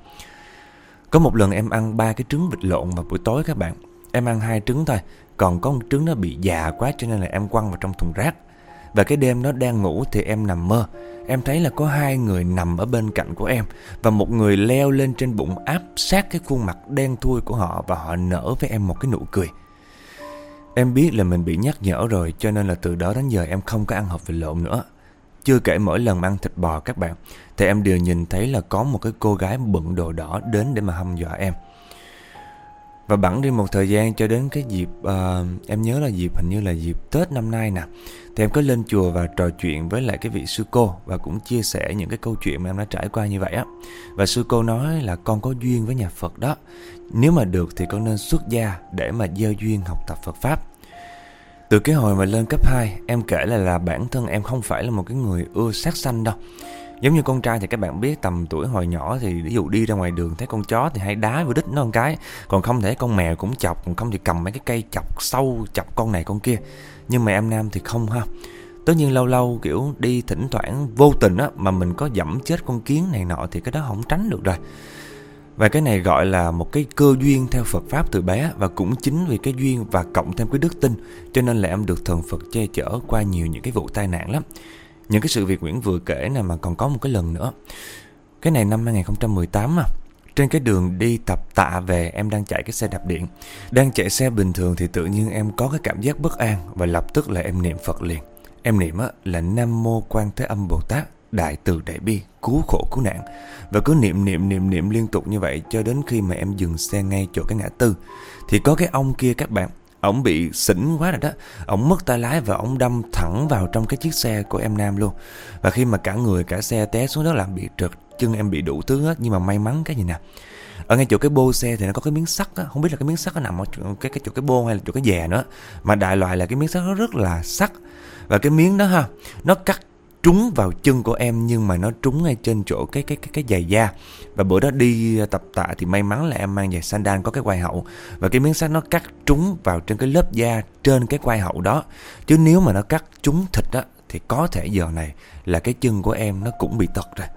Có một lần em ăn ba cái trứng vịt lộn vào buổi tối các bạn. Em ăn hai trứng thôi, còn có một trứng nó bị già quá cho nên là em quăng vào trong thùng rác. Và cái đêm đó đang ngủ thì em nằm mơ. Em thấy là có hai người nằm ở bên cạnh của em, và một người leo lên trên bụng áp sát cái khuôn mặt đen thui của họ, và họ nở với em một cái nụ cười. Em biết là mình bị nhắc nhở rồi, cho nên là từ đó đến giờ em không có ăn hột vịt lộn nữa. Chưa kể mỗi lần mà ăn thịt bò các bạn, thì em đều nhìn thấy là có một cái cô gái bận đồ đỏ đến để mà hăm dọa em. Và bẵng đi một thời gian cho đến cái dịp uh, em nhớ là dịp hình như là dịp Tết năm nay nè, thì em có lên chùa và trò chuyện với lại cái vị sư cô, và cũng chia sẻ những cái câu chuyện mà em đã trải qua như vậy á. Và sư cô nói là con có duyên với nhà Phật đó, nếu mà được thì con nên xuất gia để mà gieo duyên học tập Phật Pháp. Từ cái hồi mà lên cấp hai, em kể là là bản thân em không phải là một cái người ưa sát sanh đâu. Giống như con trai thì các bạn biết, tầm tuổi hồi nhỏ thì ví dụ đi ra ngoài đường thấy con chó thì hay đá vào đít nó một cái, còn không thể con mèo cũng chọc, còn không thì cầm mấy cái cây chọc sâu, chọc con này con kia. Nhưng mà em Nam thì không ha. Tất nhiên lâu lâu kiểu đi thỉnh thoảng vô tình á, mà mình có dẫm chết con kiến này nọ thì cái đó không tránh được rồi. Và cái này gọi là một cái cơ duyên theo Phật Pháp từ bé. Và cũng chính vì cái duyên và cộng thêm cái đức tin, cho nên là em được thần Phật che chở qua nhiều những cái vụ tai nạn lắm. Những cái sự việc Nguyễn vừa kể này mà còn có một cái lần nữa. Cái này năm hai không một tám mà. Trên cái đường đi tập tạ về, em đang chạy cái xe đạp điện. Đang chạy xe bình thường thì tự nhiên em có cái cảm giác bất an, và lập tức là em niệm Phật liền. Em niệm á, là Nam Mô Quan Thế Âm Bồ Tát, đại từ đại bi, cứu khổ cứu nạn. Và cứ niệm niệm niệm niệm liên tục như vậy cho đến khi mà em dừng xe ngay chỗ cái ngã tư. Thì có cái ông kia các bạn, ổng bị xỉn quá rồi đó. Ổng mất tay lái và ổng đâm thẳng vào trong cái chiếc xe của em Nam luôn. Và khi mà cả người cả xe té xuống đó làm bị trật, chân em bị đủ thứ hết. Nhưng mà may mắn cái gì nè, ở ngay chỗ cái bô xe thì nó có cái miếng sắt á, không biết là cái miếng sắt nó nằm ở chỗ, cái cái chỗ cái bô hay là chỗ cái dè nữa, mà đại loại là cái miếng sắt nó rất là sắc. Và cái miếng đó ha, nó cắt trúng vào chân của em, nhưng mà nó trúng ngay trên chỗ cái cái cái cái giày da. Và bữa đó đi tập tạ thì may mắn là em mang giày sandal có cái quai hậu, và cái miếng sắt nó cắt trúng vào trên cái lớp da trên cái quai hậu đó. Chứ nếu mà nó cắt trúng thịt á thì có thể giờ này là cái chân của em nó cũng bị tật rồi.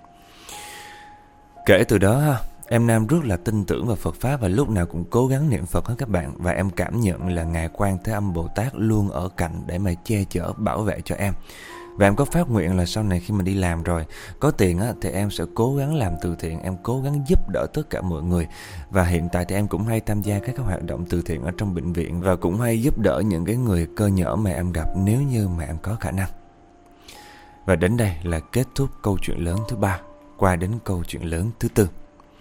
Kể từ đó ha, em Nam rất là tin tưởng vào Phật Pháp và lúc nào cũng cố gắng niệm Phật hết các bạn. Và em cảm nhận là Ngài Quan Thế Âm Bồ Tát luôn ở cạnh để mà che chở, bảo vệ cho em. Và em có phát nguyện là sau này khi mà đi làm rồi, có tiền á, thì em sẽ cố gắng làm từ thiện, em cố gắng giúp đỡ tất cả mọi người. Và hiện tại thì em cũng hay tham gia các cái hoạt động từ thiện ở trong bệnh viện, và cũng hay giúp đỡ những cái người cơ nhở mà em gặp nếu như mà em có khả năng. Và đến đây là kết thúc câu chuyện lớn thứ ba, qua đến câu chuyện lớn thứ tư.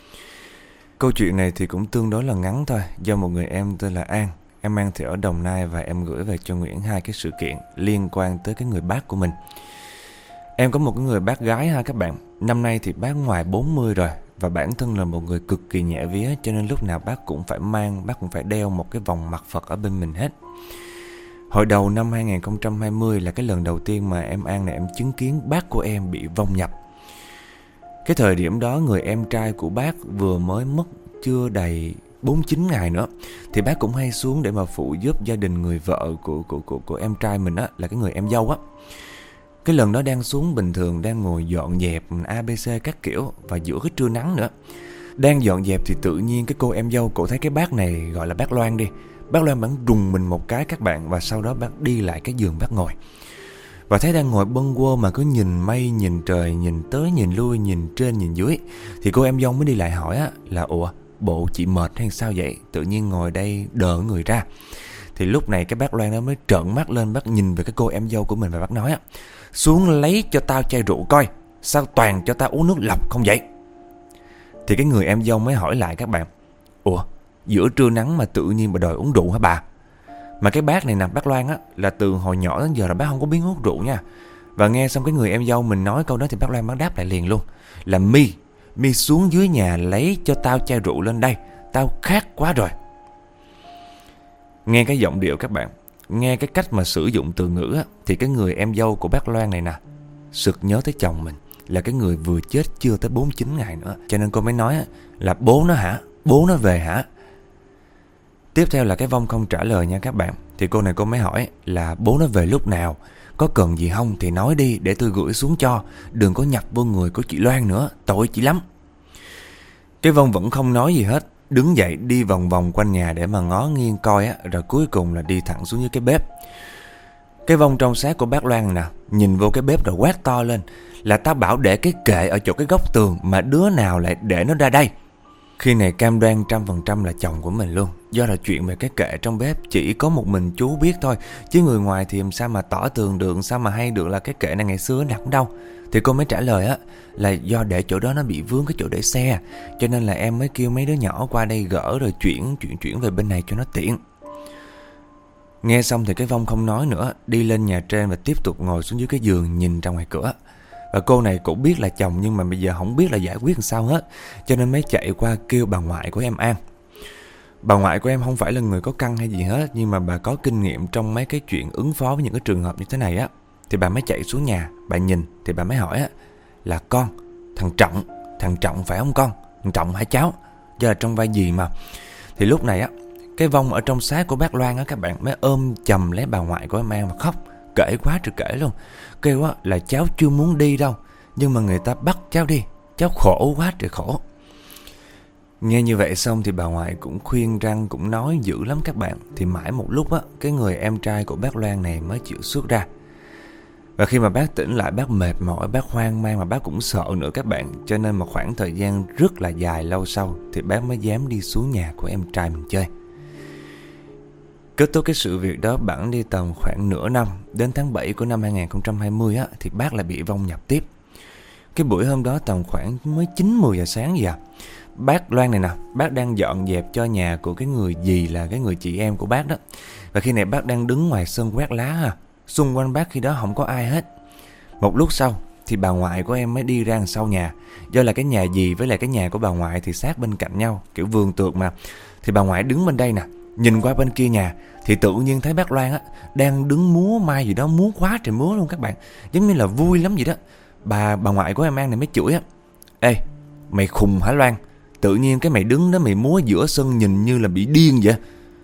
Câu chuyện này thì cũng tương đối là ngắn thôi, do một người em tên là An. Em An thì ở Đồng Nai và em gửi về cho Nguyễn hai cái sự kiện liên quan tới cái người bác của mình. Em có một cái người bác gái ha các bạn. Năm nay thì bác ngoài bốn mươi rồi, và bản thân là một người cực kỳ nhẹ vía, cho nên lúc nào bác cũng phải mang, bác cũng phải đeo một cái vòng mặt Phật ở bên mình hết. Hồi đầu năm hai không hai không là cái lần đầu tiên mà em An này em chứng kiến bác của em bị vong nhập. Cái thời điểm đó người em trai của bác vừa mới mất chưa đầy bốn mươi chín ngày nữa, thì bác cũng hay xuống để mà phụ giúp gia đình người vợ của của của của em trai mình á, là cái người em dâu á. Cái lần đó đang xuống bình thường, đang ngồi dọn dẹp a bê xê các kiểu, và giữa cái trưa nắng nữa. Đang dọn dẹp thì tự nhiên cái cô em dâu cổ thấy cái bác này, gọi là bác Loan đi. Bác Loan bắn rùng mình một cái các bạn, và sau đó bác đi lại cái giường bác ngồi. Và thấy đang ngồi bâng quơ mà cứ nhìn mây, nhìn trời, nhìn tới, nhìn lui, nhìn trên, nhìn dưới. Thì cô em dâu mới đi lại hỏi á là ủa, bộ chị mệt hay sao vậy? Tự nhiên ngồi đây đờ người ra. Thì lúc này cái bác Loan đó mới trợn mắt lên, bác nhìn về cái cô em dâu của mình và bác nói á: xuống lấy cho tao chai rượu coi, sao toàn cho tao uống nước lọc không vậy? Thì cái người em dâu mới hỏi lại các bạn: ủa, giữa trưa nắng mà tự nhiên bà đòi uống rượu hả bà? Mà cái bác này nè, bác Loan á, là từ hồi nhỏ đến giờ là bác không có biến uống rượu nha. Và nghe xong cái người em dâu mình nói câu đó thì bác Loan bác đáp lại liền luôn là: Mi, Mi xuống dưới nhà lấy cho tao chai rượu lên đây, tao khát quá rồi. Nghe cái giọng điệu các bạn, nghe cái cách mà sử dụng từ ngữ á, thì cái người em dâu của bác Loan này nè sực nhớ tới chồng mình, là cái người vừa chết chưa tới bốn mươi chín ngày nữa. Cho nên cô mới nói á, là bố nó hả? Bố nó về hả? Tiếp theo là cái vong không trả lời nha các bạn. Thì cô này cô mới hỏi là bố nó về lúc nào, có cần gì không thì nói đi để tôi gửi xuống cho, đừng có nhập vô người của chị Loan nữa, tội chị lắm. Cái vong vẫn không nói gì hết, đứng dậy đi vòng vòng quanh nhà để mà ngó nghiêng coi á, rồi cuối cùng là đi thẳng xuống dưới cái bếp. Cái vong trong xác của bác Loan nè nhìn vô cái bếp rồi quát to lên là: tao bảo để cái kệ ở chỗ cái góc tường mà đứa nào lại để nó ra đây. Khi này cam đoan trăm phần trăm là chồng của mình luôn. Do là chuyện về cái kệ trong bếp chỉ có một mình chú biết thôi, chứ người ngoài thì làm sao mà tỏ tường được, sao mà hay được là cái kệ này ngày xưa đặt đâu. Thì cô mới trả lời á là do để chỗ đó nó bị vướng cái chỗ để xe, cho nên là em mới kêu mấy đứa nhỏ qua đây gỡ rồi chuyển chuyển chuyển về bên này cho nó tiện. Nghe xong thì cái vong không nói nữa, đi lên nhà trên và tiếp tục ngồi xuống dưới cái giường nhìn ra ngoài cửa. Và cô này cũng biết là chồng nhưng mà bây giờ không biết là giải quyết làm sao hết, cho nên mới chạy qua kêu bà ngoại của em An. Bà ngoại của em không phải là người có căn hay gì hết, nhưng mà bà có kinh nghiệm trong mấy cái chuyện ứng phó với những cái trường hợp như thế này á. Thì bà mới chạy xuống nhà, bà nhìn thì bà mới hỏi á là: con, thằng Trọng, thằng Trọng phải không con? Thằng Trọng hả cháu? Do là trong vai gì mà. Thì lúc này á, cái vong ở trong xác của bác Loan á các bạn mới ôm chầm lấy bà ngoại của em An mà khóc, kể quá trời kể luôn. Kêu á là cháu chưa muốn đi đâu, nhưng mà người ta bắt cháu đi, cháu khổ quá trời khổ. Nghe như vậy xong thì bà ngoại cũng khuyên răng, cũng nói dữ lắm các bạn. Thì mãi một lúc á, cái người em trai của bác Loan này mới chịu xuất ra. Và khi mà bác tỉnh lại, bác mệt mỏi, bác hoang mang, mà bác cũng sợ nữa các bạn. Cho nên một khoảng thời gian rất là dài lâu sau thì bác mới dám đi xuống nhà của em trai mình chơi. Kết thúc cái sự việc đó bẵng đi tầm khoảng nửa năm. Đến tháng bảy của năm hai không hai không á, thì bác lại bị vong nhập tiếp. Cái buổi hôm đó tầm khoảng mới chín mười giờ sáng gì à. Bác Loan này nè, bác đang dọn dẹp cho nhà của cái người dì là cái người chị em của bác đó. Và khi này bác đang đứng ngoài sân quét lá ha. Xung quanh bác khi đó không có ai hết. Một lúc sau thì bà ngoại của em mới đi ra sau nhà. Do là cái nhà dì với lại cái nhà của bà ngoại thì sát bên cạnh nhau, kiểu vườn tược mà. Thì bà ngoại đứng bên đây nè, nhìn qua bên kia nhà thì tự nhiên thấy bác Loan á đang đứng múa mai gì đó, múa quá trời múa luôn các bạn. Giống như là vui lắm vậy đó. Bà bà ngoại của em An này mới chửi á: "Ê, mày khùng hả Loan? Tự nhiên cái mày đứng đó mày múa giữa sân nhìn như là bị điên vậy."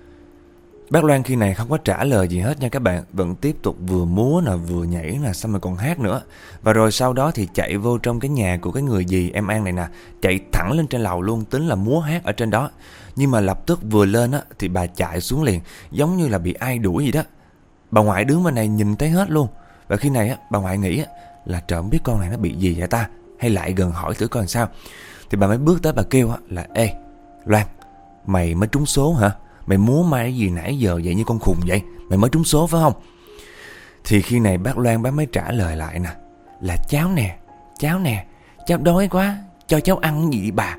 Bác Loan khi này không có trả lời gì hết nha các bạn. Vẫn tiếp tục vừa múa nè, vừa nhảy nè, xong rồi còn hát nữa. Và rồi sau đó thì chạy vô trong cái nhà của cái người dì em An này nè. Chạy thẳng lên trên lầu luôn, tính là múa hát ở trên đó. Nhưng mà lập tức vừa lên á thì bà chạy xuống liền, giống như là bị ai đuổi gì đó. Bà ngoại đứng bên này nhìn thấy hết luôn. Và khi này á, bà ngoại nghĩ á là trời, không biết con này nó bị gì vậy ta, hay lại gần hỏi thử coi làm sao. Thì bà mới bước tới bà kêu á là: "Ê Loan, mày mới trúng số hả? Mày múa mai cái gì nãy giờ vậy như con khùng vậy? Mày mới trúng số phải không?" Thì khi này bác Loan bác mới trả lời lại nè: "Là cháu nè, cháu nè, cháu đói quá, cho cháu ăn gì đi bà."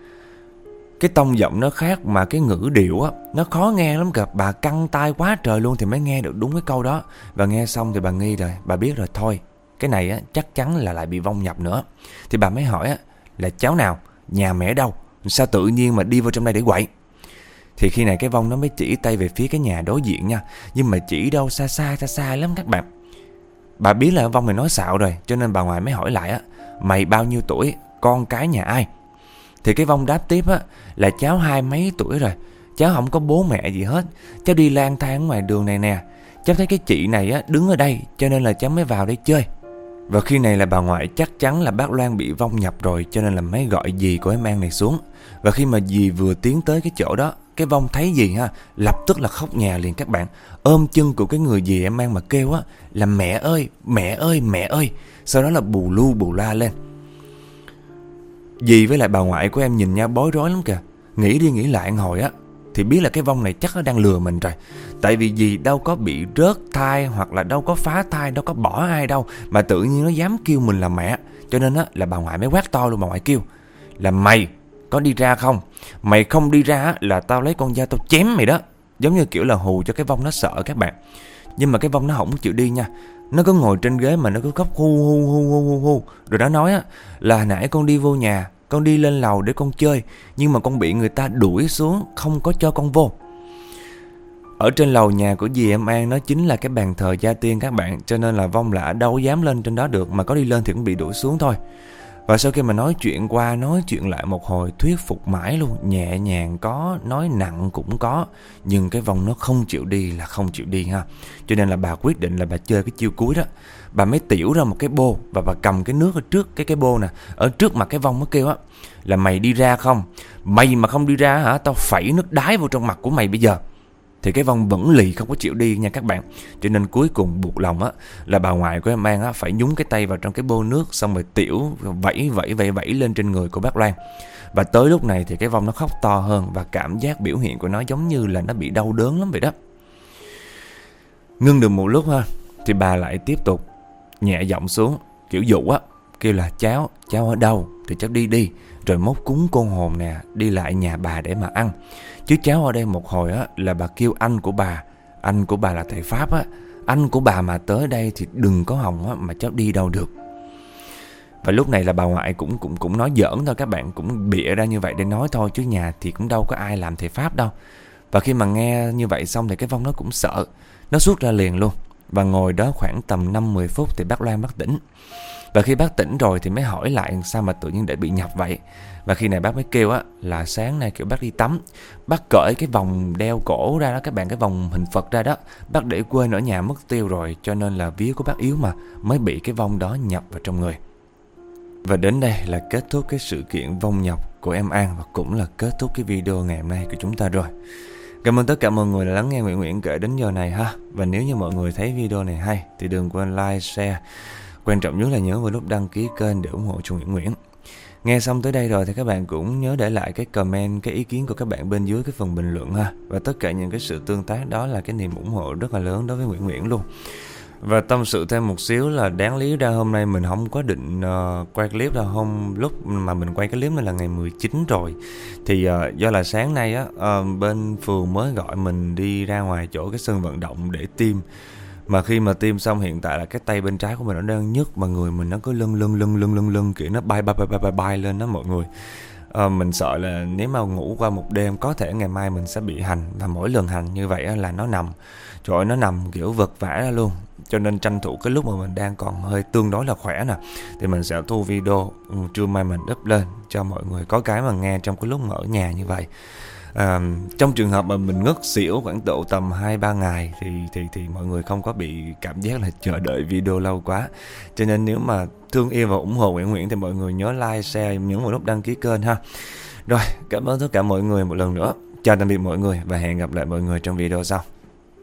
Cái tông giọng nó khác mà cái ngữ điệu á nó khó nghe lắm kìa. Bà căng tai quá trời luôn thì mới nghe được đúng cái câu đó. Và nghe xong thì bà nghi rồi, bà biết rồi thôi, cái này á chắc chắn là lại bị vong nhập nữa. Thì bà mới hỏi á là: "Cháu nào, nhà mẹ đâu, sao tự nhiên mà đi vào trong đây để quậy?" Thì khi này cái vong nó mới chỉ tay về phía cái nhà đối diện nha. Nhưng mà chỉ đâu xa xa xa xa lắm các bạn. Bà biết là vong này nói xạo rồi, cho nên bà ngoại mới hỏi lại á: "Mày bao nhiêu tuổi, con cái nhà ai?" Thì cái vong đáp tiếp á là: "Cháu hai mấy tuổi rồi, cháu không có bố mẹ gì hết, cháu đi lang thang ngoài đường này nè. Cháu thấy cái chị này á đứng ở đây cho nên là cháu mới vào đây chơi." Và khi này là bà ngoại chắc chắn là bác Loan bị vong nhập rồi, cho nên là mới gọi dì của em An này xuống. Và khi mà dì vừa tiến tới cái chỗ đó, cái vong thấy dì ha, lập tức là khóc nhè liền các bạn. Ôm chân của cái người dì em An mà kêu á là: "Mẹ ơi, mẹ ơi, mẹ ơi." Sau đó là bù lu bù la lên. Dì với lại bà ngoại của em nhìn nhau bối rối lắm kìa. Nghĩ đi nghĩ lại hồi á thì biết là cái vong này chắc nó đang lừa mình rồi. Tại vì dì đâu có bị rớt thai, hoặc là đâu có phá thai, đâu có bỏ ai đâu, mà tự nhiên nó dám kêu mình là mẹ. Cho nên á là bà ngoại mới quát to luôn. Bà ngoại kêu là: "Mày có đi ra không? Mày không đi ra là tao lấy con dao tao chém mày đó." Giống như kiểu là hù cho cái vong nó sợ các bạn. Nhưng mà cái vong nó không chịu đi nha. Nó cứ ngồi trên ghế mà nó cứ khóc hu hu hu hu hu hu. Rồi nó nói á là: "Nãy con đi vô nhà, con đi lên lầu để con chơi, nhưng mà con bị người ta đuổi xuống, không có cho con vô." Ở trên lầu nhà của dì em An nó chính là cái bàn thờ gia tiên các bạn. Cho nên là vong lạ đâu dám lên trên đó được, mà có đi lên thì cũng bị đuổi xuống thôi. Và sau khi mà nói chuyện qua nói chuyện lại một hồi, thuyết phục mãi luôn, nhẹ nhàng có, nói nặng cũng có, nhưng cái vong nó không chịu đi là không chịu đi ha. Cho nên là bà quyết định là bà chơi cái chiêu cuối đó. Bà mới tiểu ra một cái bô và bà cầm cái nước ở trước cái cái bô nè, ở trước mặt cái vong nó kêu á là: "Mày đi ra không? Mày mà không đi ra hả, tao phẩy nước đái vào trong mặt của mày bây giờ." Thì cái vong vẫn lì không có chịu đi nha các bạn. Cho nên cuối cùng buộc lòng á là bà ngoại của em An á phải nhúng cái tay vào trong cái bô nước, xong rồi tiểu vẫy vẫy vẫy vẫy lên trên người của bác Loan. Và tới lúc này thì cái vong nó khóc to hơn, và cảm giác biểu hiện của nó giống như là nó bị đau đớn lắm vậy đó. Ngưng được một lúc ha, thì bà lại tiếp tục nhẹ giọng xuống, kiểu dụ á, kêu là: "Cháu, cháu ở đâu thì cháu đi đi, rồi mốt cúng con hồn nè, đi lại nhà bà để mà ăn. Chứ cháu ở đây một hồi á là bà kêu anh của bà, anh của bà là thầy Pháp á, anh của bà mà tới đây thì đừng có hòng á mà cháu đi đâu được." Và lúc này là bà ngoại cũng cũng cũng nói giỡn thôi các bạn, cũng bịa ra như vậy để nói thôi, chứ nhà thì cũng đâu có ai làm thầy Pháp đâu. Và khi mà nghe như vậy xong thì cái vong nó cũng sợ, nó xuất ra liền luôn. Và ngồi đó khoảng tầm năm mười phút thì bác Loan bác tỉnh. Và khi bác tỉnh rồi thì mới hỏi lại sao mà tự nhiên để bị nhập vậy. Và khi này bác mới kêu á là sáng nay kiểu bác đi tắm, bác cởi cái vòng đeo cổ ra đó các bạn, cái vòng hình Phật ra đó, bác để quên ở nhà mất tiêu rồi, cho nên là vía của bác yếu mà mới bị cái vong đó nhập vào trong người. Và đến đây là kết thúc cái sự kiện vong nhập của em An, và cũng là kết thúc cái video ngày hôm nay của chúng ta rồi. Cảm ơn tất cả mọi người đã lắng nghe Nguyễn Nguyễn kể đến giờ này ha. Và nếu như mọi người thấy video này hay thì đừng quên like, share. Quan trọng nhất là nhớ vào lúc đăng ký kênh để ủng hộ cho Nguyễn Nguyễn. Nghe xong tới đây rồi thì các bạn cũng nhớ để lại cái comment, cái ý kiến của các bạn bên dưới cái phần bình luận ha. Và tất cả những cái sự tương tác đó là cái niềm ủng hộ rất là lớn đối với Nguyễn Nguyễn luôn. Và tâm sự thêm một xíu là đáng lý ra hôm nay mình không có định uh, quay clip đâu. Hôm lúc mà mình quay cái clip này là ngày mười chín rồi. Thì uh, do là sáng nay á uh, bên phường mới gọi mình đi ra ngoài chỗ cái sân vận động để tiêm. Mà khi mà tiêm xong hiện tại là cái tay bên trái của mình nó đang nhức, mà người mình nó cứ lưng lưng lưng lưng lưng lưng kiểu nó bay bay bay bay bay, bay lên đó mọi người. À, mình sợ là nếu mà ngủ qua một đêm có thể ngày mai mình sẽ bị hành, và mỗi lần hành như vậy là nó nằm, trời ơi, nó nằm kiểu vật vã ra luôn. Cho nên tranh thủ cái lúc mà mình đang còn hơi tương đối là khỏe nè, thì mình sẽ thu video trưa mai mình up lên cho mọi người có cái mà nghe trong cái lúc mà ở nhà như vậy. À, trong trường hợp mà mình ngất xỉu khoảng độ tầm hai ba ngày thì thì thì mọi người không có bị cảm giác là chờ đợi video lâu quá. Cho nên nếu mà thương yêu và ủng hộ Nguyễn Nguyễn thì mọi người nhớ like, share, nhấn vào nút đăng ký kênh ha. Rồi, cảm ơn tất cả mọi người một lần nữa. Chào tạm biệt mọi người và hẹn gặp lại mọi người trong video sau.